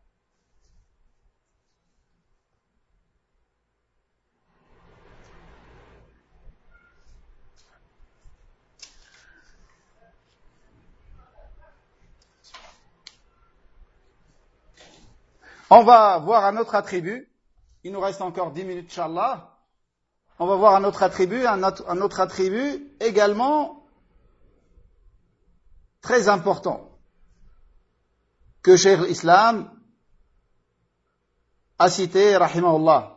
On va voir un autre attribut. Il nous reste encore dix minutes, Inch'Allah. On va voir un autre attribut, un autre, un autre attribut également très important que Cheikh l'Islam a cité, rahimahullah.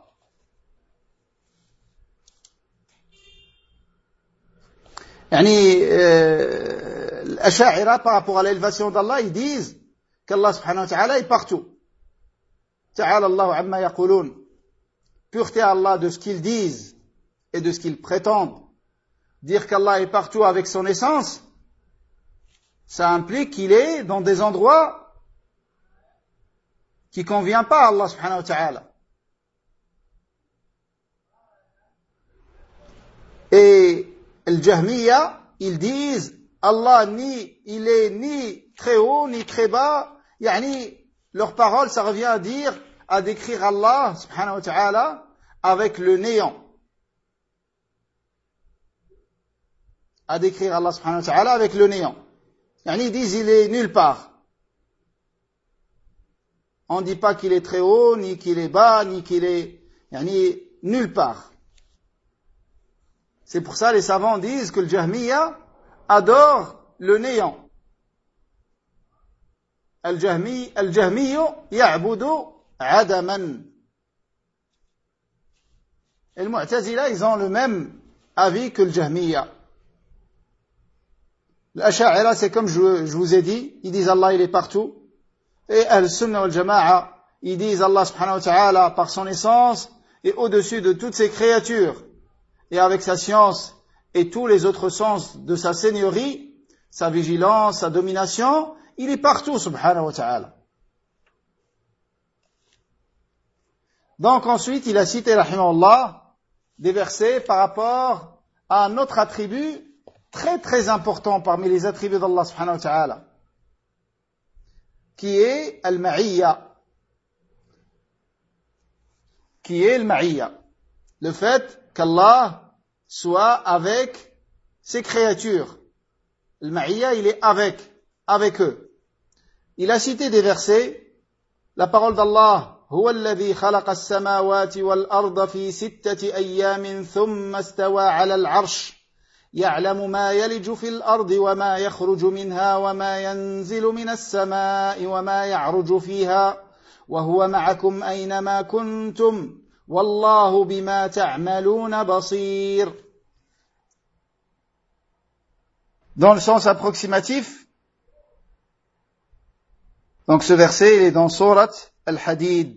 Yani, euh, l'Asha'ira, par rapport à l'élévation d'Allah, ils disent qu'Allah subhanahu wa ta'ala est partout. Ta'ala Allahu amma yaqulun. Pureté à Allah de ce qu'ils disent et de ce qu'ils prétendent. Dire qu'Allah est partout avec son essence, ça implique qu'il est dans des endroits qui ne conviennent pas à Allah subhanahu wa ta'ala. Et les Jahmiya, ils disent Allah ni il est ni très haut ni très bas. Yani, leur parole, ça revient à dire, à décrire Allah subhanahu wa ta'ala avec le néant. À décrire Allah subhanahu wa ta'ala avec le néant. Yani, ils disent il est nulle part. On ne dit pas qu'il est très haut, ni qu'il est bas, ni qu'il est yani, nulle part. C'est pour ça les savants disent que le Jahmiya adore le néant. Al-Jahmi, Al-Jahmiyu ya'budu adaman. Et le Mu'tazila, ils ont le même avis que le Jahmiya. L'Asha'ira, c'est comme je, je vous ai dit, ils disent Allah il est partout. Et Al-Sunnah wal-Jama'a, ils disent Allah subhanahu wa ta'ala par son essence et au-dessus de toutes ses créatures et avec sa science et tous les autres sens de sa seigneurie, sa vigilance, sa domination, il est partout subhanahu wa ta'ala. Donc ensuite, il a cité, rahimahullah, des versets par rapport à un autre attribut très très important parmi les attributs d'Allah subhanahu wa ta'ala, qui est al-ma'iyya, qui est le ma'iyya, le fait qu'Allah soit avec ses créatures. Le ma'iyya, il est avec, avec eux. Il a cité des versets, la parole d'Allah, هو الذي خلق السماوات والأرض في ستة أيام ثم استوى على العرش يعلم ما يلج في الأرض وما يخرج منها وما ينزل من السماء وما يعرج فيها وهو معكم أينما كنتم والله بما تعملون بصير. Dans le sens approximatif, donc ce verset il est dans Surat Al-Hadid.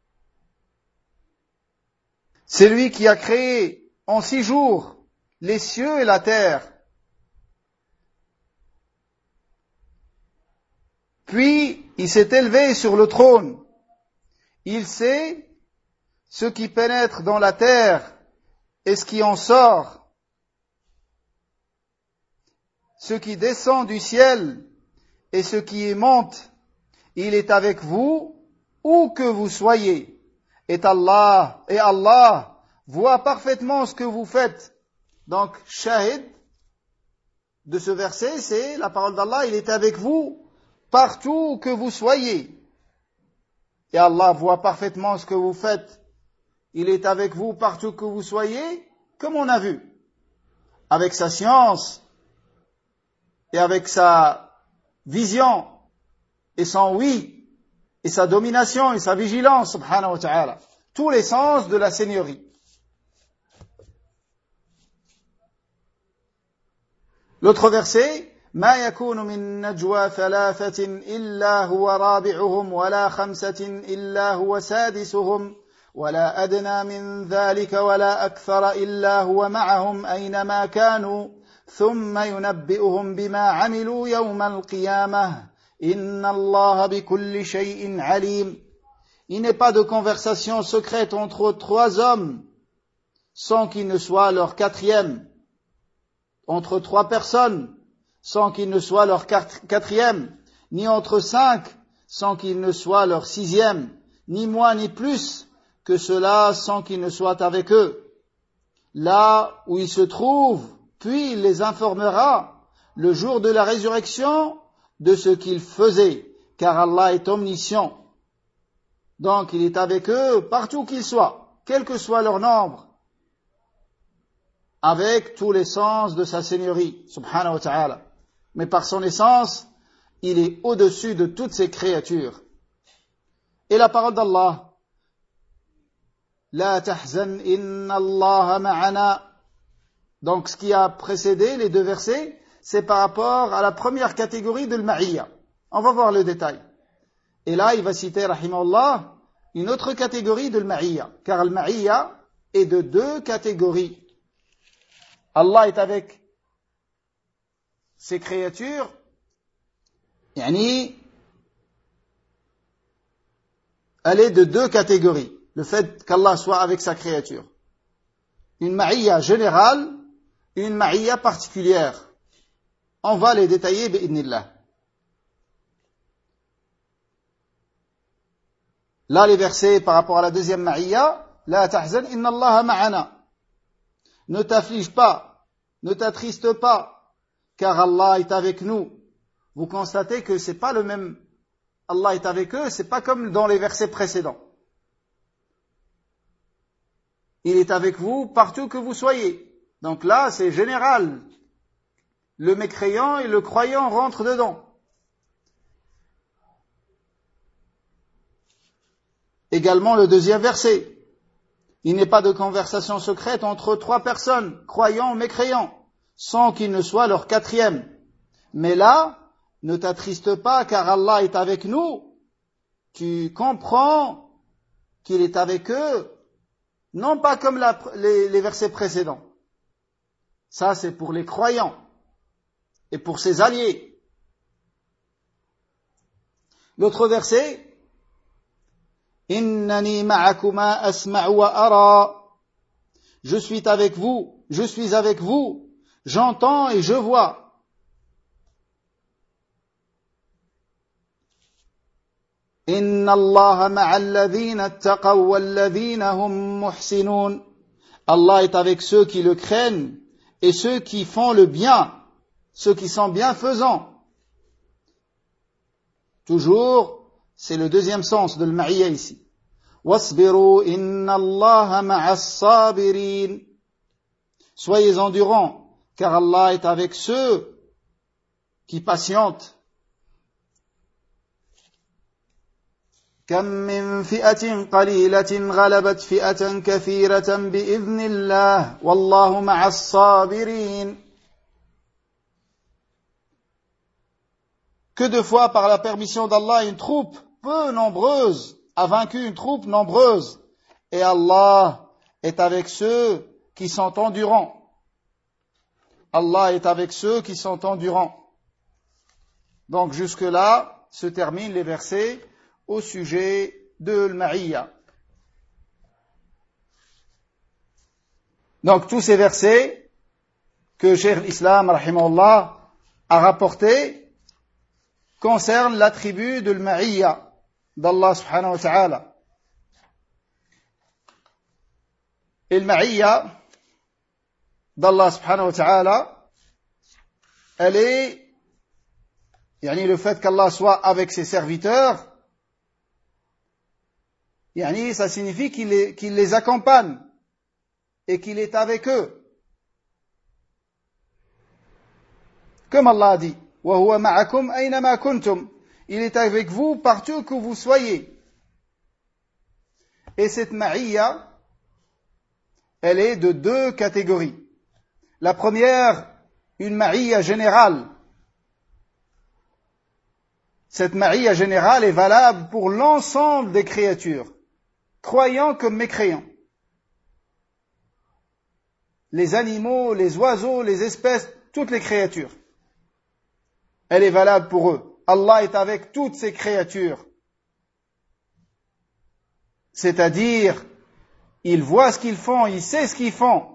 C'est lui qui a créé en six jours les cieux et la terre. Puis il s'est élevé sur le trône. Il sait ce qui pénètre dans la terre et ce qui en sort, ce qui descend du ciel et ce qui y monte. Il est avec vous où que vous soyez. Et Allah, et Allah voit parfaitement ce que vous faites. Donc, shahid de ce verset, c'est la parole d'Allah, il est avec vous partout où que vous soyez. Et Allah voit parfaitement ce que vous faites. Il est avec vous partout que vous soyez, comme on a vu. Avec sa science, et avec sa vision, et son oui, et sa domination, et sa vigilance, subhanahu wa ta'ala. Tous les sens de la seigneurie. L'autre verset, ما يكون من نجوى ثلاثة إلا هو رابعهم ولا خمسة إلا هو سادسهم ولا أدنى من ذلك ولا أكثر إلا هو معهم أينما كانوا ثم ينبئهم بما عملوا يوم القيامة إن الله بكل شيء عليم. Il n'est pas de conversation secrète entre trois hommes sans qu'il ne soit leur quatrième, entre trois personnes sans qu'il ne soit leur quatrième, ni entre cinq sans qu'il ne soit leur sixième, ni moins ni plus que cela sans qu'il ne soit avec eux. Là où ils se trouvent, puis il les informera le jour de la résurrection de ce qu'ils faisaient, car Allah est omniscient. Donc il est avec eux partout qu'ils soient, quel que soit leur nombre, avec tous les sens de sa seigneurie, subhanahu wa ta'ala. Mais par son essence, il est au-dessus de toutes ses créatures. Et la parole d'Allah, La tahzan inna Allah ma'ana. Donc ce qui a précédé les deux versets, c'est par rapport à la première catégorie de l'ma'iyya. On va voir le détail. Et là, il va citer, rahimahullah, une autre catégorie de l'ma'iyya. Car l'ma'iyya est de deux catégories. Allah est avec ses créatures, yani, elle est de deux catégories. Le fait qu'Allah soit avec sa créature. Une ma'iyya générale, une ma'iyya particulière. On va les détailler, bi'idnillah. Là, les versets par rapport à la deuxième ma'iyya, la tahzan, inna Allah ma'ana. Ne t'afflige pas, ne t'attriste pas, car Allah est avec nous. Vous constatez que c'est pas le même, Allah est avec eux, c'est pas comme dans les versets précédents. Il est avec vous partout que vous soyez. Donc là, c'est général. Le mécréant et le croyant rentrent dedans. Également le deuxième verset. Il n'est pas de conversation secrète entre trois personnes, croyants ou mécréants, sans qu'il ne soit leur quatrième. Mais là, ne t'attriste pas car Allah est avec nous. Tu comprends qu'il est avec eux, non pas comme la, les, les versets précédents. Ça, c'est pour les croyants et pour ses alliés. L'autre verset, Innani ma'akuma asma'u wa ara. Je suis avec vous, je suis avec vous, j'entends et je vois. Inna Allah ma'al ladhina attaqaw wal ladhina hum muhsinun. Allah est avec ceux qui le craignent et ceux qui font le bien, ceux qui sont bienfaisants. Toujours, c'est le deuxième sens de l'ma'iyya ici. Wasbiru inna Allah ma'as sabirin. Soyez endurants, car Allah est avec ceux qui patientent. Kam min fi'atin qalilatin ghalabat fi'atan kathiratan bi'idhnillah wallahu ma'as sabirin. Que de fois, par la permission d'Allah, une troupe peu nombreuse a vaincu une troupe nombreuse. Et Allah est avec ceux qui sont endurants. Allah est avec ceux qui sont endurants. Donc jusque-là se terminent les versets au sujet de l'ma'iyya. Donc tous ces versets que Cheikh l'Islam, rahimahullah, a rapportés concerne l'attribut de l'ma'iyya d'Allah subhanahu wa ta'ala. Et l'ma'iyya d'Allah subhanahu wa ta'ala, elle est, yani le fait qu'Allah soit avec ses serviteurs, yani ça signifie qu'il les, qu'il les accompagne et qu'il est avec eux. Comme Allah a dit, وَهُوَ مَعَكُمْ أَيْنَمَا كُنْتُمْ. Il est avec vous partout que vous soyez. Et cette ma'iyya, elle est de deux catégories. La première, une ma'iyya générale. Cette ma'iyya générale est valable pour l'ensemble des créatures, croyants comme mécréants. Les animaux, les oiseaux, les espèces, toutes les créatures. Elle est valable pour eux. Allah est avec toutes ces créatures. C'est-à-dire, il voit ce qu'ils font, il sait ce qu'ils font.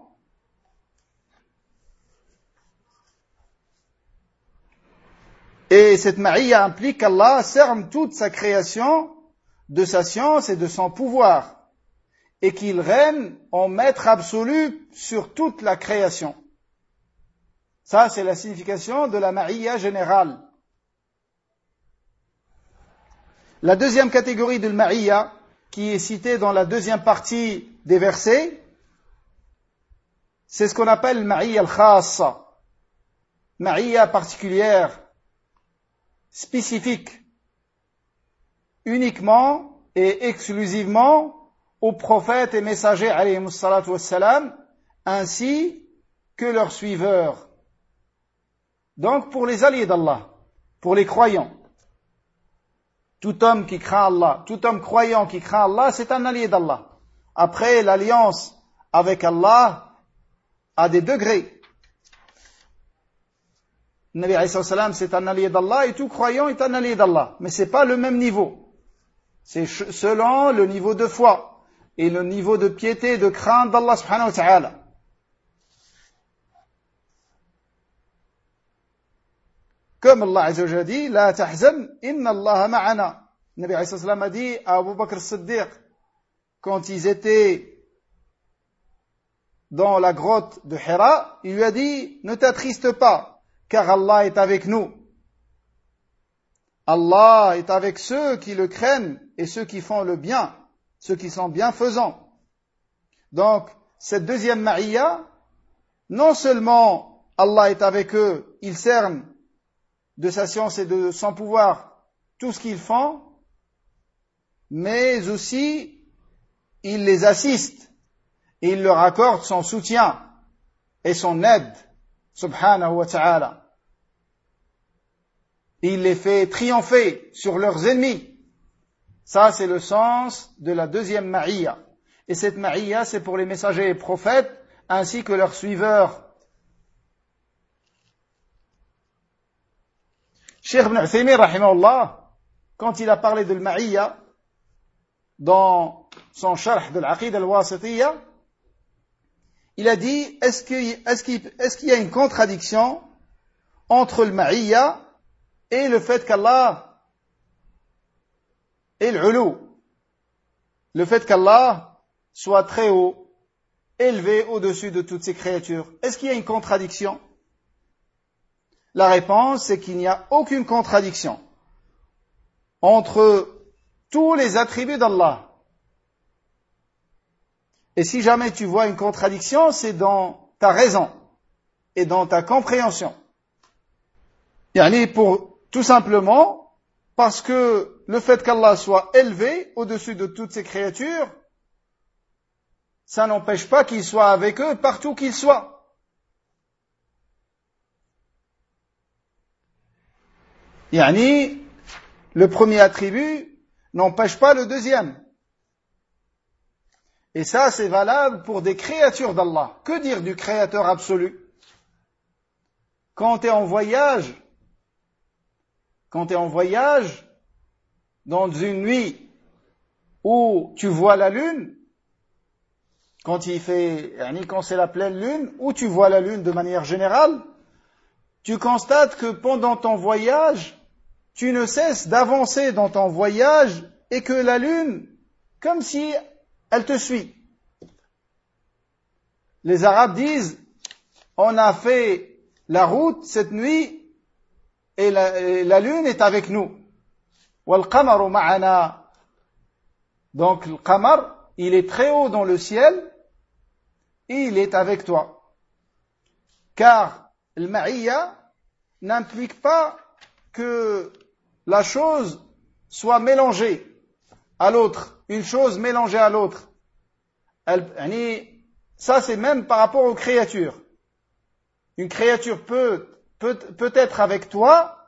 Et cette ma'iyya implique qu'Allah cerne toute sa création de sa science et de son pouvoir, et qu'il règne en maître absolu sur toute la création. Ça, c'est la signification de la ma'iyya générale. La deuxième catégorie de l'ma'iyya, qui est citée dans la deuxième partie des versets, c'est ce qu'on appelle le ma'iyya al-khassa, ma'iyya particulière, spécifique, uniquement et exclusivement aux prophètes et messagers alayhimus salatu wassalam, ainsi que leurs suiveurs. Donc pour les alliés d'Allah, pour les croyants. Tout homme qui craint Allah, tout homme croyant qui craint Allah, c'est un allié d'Allah. Après, l'alliance avec Allah a des degrés. Le Nabi alayhi salam, c'est un allié d'Allah et tout croyant est un allié d'Allah. Mais c'est pas le même niveau. C'est selon le niveau de foi et le niveau de piété, de crainte d'Allah subhanahu wa ta'ala. Comme Allah Azza wa Jalla dit, La tahzan, inna Allah ma'ana. Nabi alayhi salam a dit à Abu Bakr as-Siddiq, quand ils étaient dans la grotte de Hira, il lui a dit, ne t'attriste pas, car Allah est avec nous. Allah est avec ceux qui le craignent et ceux qui font le bien, ceux qui sont bienfaisants. Donc, cette deuxième ma'iyya, non seulement Allah est avec eux, il cerne de sa science et de son pouvoir tout ce qu'ils font, mais aussi il les assiste et il leur accorde son soutien et son aide, subhanahu wa ta'ala. Il les fait triompher sur leurs ennemis. Ça, c'est le sens de la deuxième ma'iyya. Et cette ma'iyya, c'est pour les messagers et prophètes, ainsi que leurs suiveurs. Cheikh Ibn Uthaymin, rahimahullah, quand il a parlé de l'ma'iyya, dans son sharh de l'Aqid al-Wasitiyya, il a dit, est-ce qu'il, est-ce qu'il, est-ce qu'il y a une contradiction entre le ma'iyya et le fait qu'Allah est l'ulu, le fait qu'Allah soit très haut, élevé au-dessus de toutes ses créatures. Est-ce qu'il y a une contradiction? La réponse, c'est qu'il n'y a aucune contradiction entre tous les attributs d'Allah. Et si jamais tu vois une contradiction, c'est dans ta raison et dans ta compréhension. Yani pour, tout simplement, parce que le fait qu'Allah soit élevé au-dessus de toutes ses créatures, ça n'empêche pas qu'il soit avec eux partout qu'il soit. Yani, le premier attribut n'empêche pas le deuxième. Et ça, c'est valable pour des créatures d'Allah. Que dire du créateur absolu? Quand tu es en voyage, quand tu es en voyage, dans une nuit où tu vois la lune, quand il fait, quand c'est la pleine lune, où tu vois la lune de manière générale, tu constates que pendant ton voyage, tu ne cesses d'avancer dans ton voyage et que la lune, comme si elle te suit. Les Arabes disent, on a fait la route cette nuit et la, et la lune est avec nous. Wal qamaru ma'ana. Donc le qamar, il est très haut dans le ciel et il est avec toi. Car le ma'iyya n'implique pas que la chose soit mélangée à l'autre, une chose mélangée à l'autre. Elle, ça c'est même par rapport aux créatures. Une créature peut, peut, peut être avec toi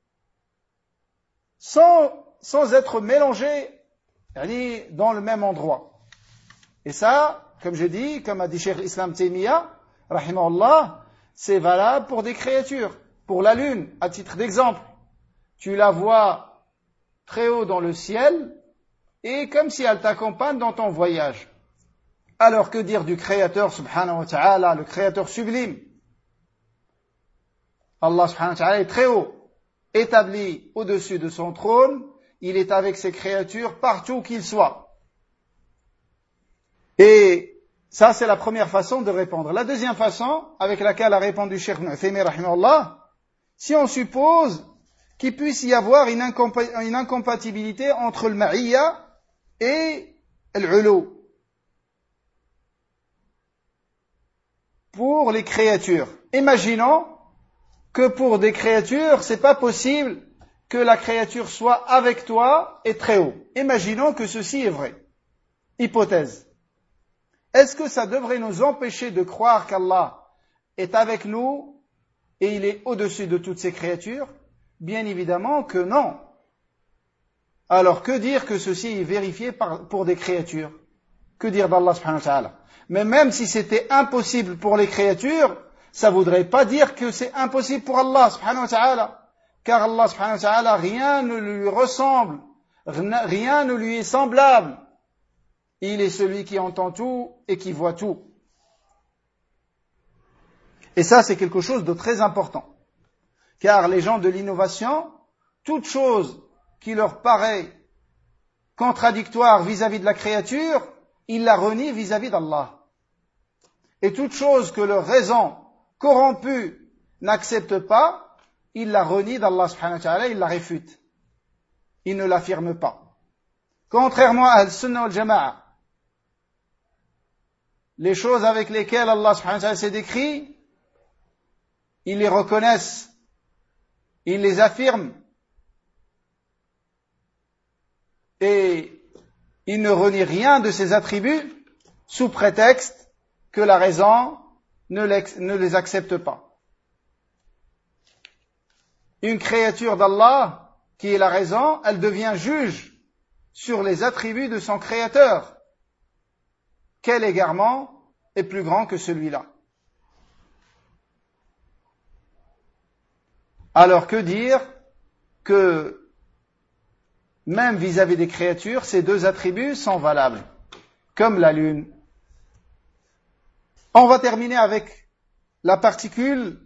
sans, sans être mélangée dans le même endroit. Et ça, comme j'ai dit, comme a dit Cheikh Islam Taymiyyah, rahimahullah, c'est valable pour des créatures. Pour la lune, à titre d'exemple, tu la vois très haut dans le ciel et comme si elle t'accompagne dans ton voyage. Alors que dire du Créateur subhanahu wa ta'ala, le Créateur sublime? Allah subhanahu wa ta'ala est très haut, établi au-dessus de son trône, il est avec ses créatures partout qu'il soit. Et ça, c'est la première façon de répondre. La deuxième façon, avec laquelle a répondu Cheikh Ibn Uthaymin rahimahullah, si on suppose qu'il puisse y avoir une, incompa- une incompatibilité entre le ma'iyya et l'ulu pour les créatures. Imaginons que pour des créatures, c'est pas possible que la créature soit avec toi et très haut. Imaginons que ceci est vrai. Hypothèse. Est-ce que ça devrait nous empêcher de croire qu'Allah est avec nous et il est au-dessus de toutes ses créatures? Bien évidemment que non. Alors que dire que ceci est vérifié par, pour des créatures? Que dire d'Allah subhanahu wa ta'ala? Mais même si c'était impossible pour les créatures, ça voudrait pas dire que c'est impossible pour Allah subhanahu wa ta'ala. Car Allah subhanahu wa ta'ala, rien ne lui ressemble, rien ne lui est semblable. Il est celui qui entend tout et qui voit tout. Et ça, c'est quelque chose de très important, Car les gens de l'innovation, toute chose qui leur paraît contradictoire vis-à-vis de la créature, ils la renient vis-à-vis d'Allah. Et toute chose que leur raison corrompue n'accepte pas, ils la renient d'Allah subhanahu wa ta'ala, ils la réfutent. Ils ne l'affirment pas. Contrairement à Al-Sunnah wal-Jama'a, les choses avec lesquelles Allah subhanahu wa ta'ala s'est décrit, ils les reconnaissent, ils les affirment, et ils ne renient rien de ces attributs sous prétexte que la raison ne les, ne les accepte pas. Une créature d'Allah, qui est la raison, elle devient juge sur les attributs de son créateur. Quel égarement est plus grand que celui-là? Alors que dire que même vis-à-vis des créatures, ces deux attributs sont valables, comme la lune. On va terminer avec la particule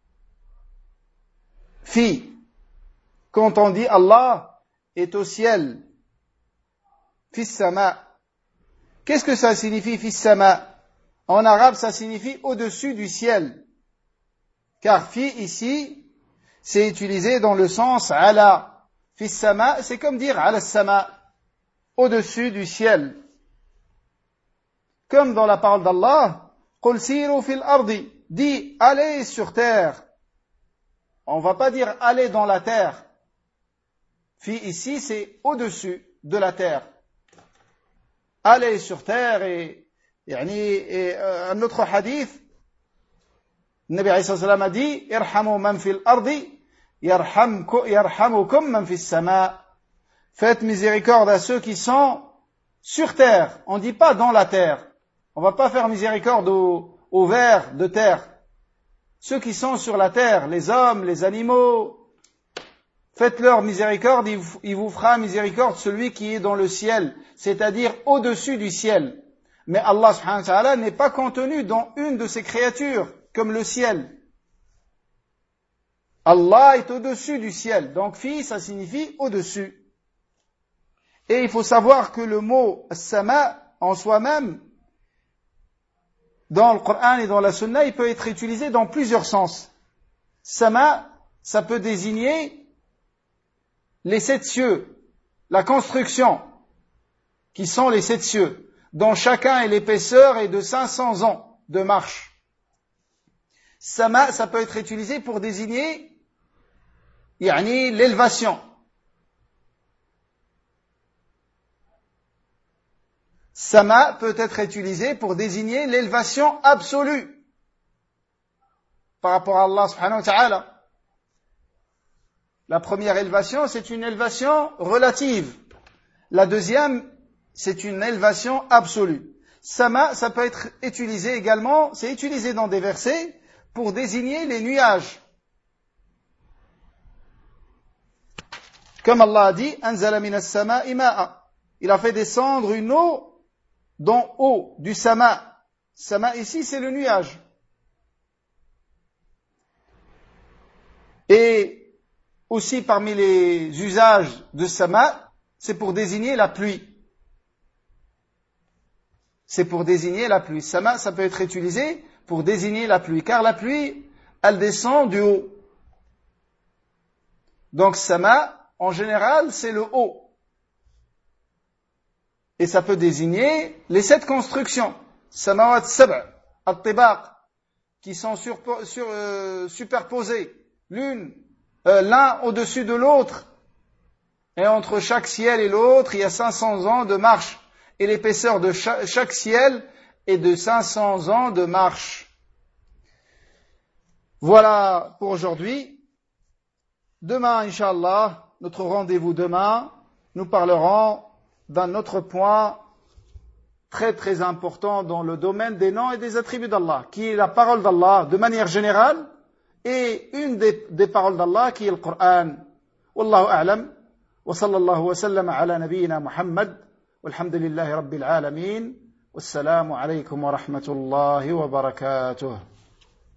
fi. Quand on dit Allah est au ciel, fis sama. Qu'est-ce que ça signifie fis sama? En arabe, ça signifie au-dessus du ciel. Car fi ici, c'est utilisé dans le sens ala. Fis sama, c'est comme dire ala sama, au-dessus du ciel. Comme dans la parole d'Allah, qul siru fil ardi, dit allez sur terre. On va pas dire allez dans la terre. Fi ici, c'est au-dessus de la terre. Allez sur terre et, yani, et euh, un autre hadith, le Nabi alayhi salam a dit irhamu man fil ardi yarhamukum man fis sama. Faites miséricorde à ceux qui sont sur terre. On dit pas dans la terre. On va pas faire miséricorde aux, aux vers de terre. Ceux qui sont sur la terre, les hommes, les animaux, faites-leur miséricorde, il vous, il vous fera miséricorde celui qui est dans le ciel, c'est-à-dire au-dessus du ciel. Mais Allah subhanahu wa ta'ala n'est pas contenu dans une de ses créatures, comme le ciel. Allah est au-dessus du ciel. Donc, fi, ça signifie au-dessus. Et il faut savoir que le mot sama, en soi-même, dans le Coran et dans la Sunna, il peut être utilisé dans plusieurs sens. Sama, ça peut désigner les sept cieux, la construction, qui sont les sept cieux, dont chacun est l'épaisseur est de cinq cents ans de marche. Sama, ça peut être utilisé pour désigner yani, l'élévation. Sama peut être utilisé pour désigner l'élévation absolue par rapport à Allah subhanahu wa ta'ala. La première élévation, c'est une élévation relative. La deuxième, c'est une élévation absolue. Sama, ça peut être utilisé également, c'est utilisé dans des versets pour désigner les nuages. Comme Allah a dit, Anzala minas sama'i ma'a. Il a fait descendre une eau d'en haut, du sama. Sama ici, c'est le nuage. Et aussi parmi les usages de sama, c'est pour désigner la pluie. C'est pour désigner la pluie. Sama, ça peut être utilisé pour désigner la pluie, car la pluie, elle descend du haut. Donc sama, en général, c'est le haut. Et ça peut désigner les sept constructions, samawat sab', at-tibaq, qui sont sur, sur, euh, superposées, l'une, euh, l'un au-dessus de l'autre. Et entre chaque ciel et l'autre, il y a cinq cents ans de marche. Et l'épaisseur de chaque, chaque ciel est de cinq cents ans de marche. Voilà pour aujourd'hui. Demain, Inch'Allah, notre rendez-vous demain, nous parlerons d'un autre point très très important dans le domaine des noms et des attributs d'Allah, qui est la parole d'Allah de manière générale, et une des, des paroles d'Allah qui est le Coran. Wallahu a'lam, wa sallallahu wa sallam ala nabiyyina Muhammad, walhamdulillahi rabbil alamin, wassalamu alaykum wa rahmatullahi wa barakatuh.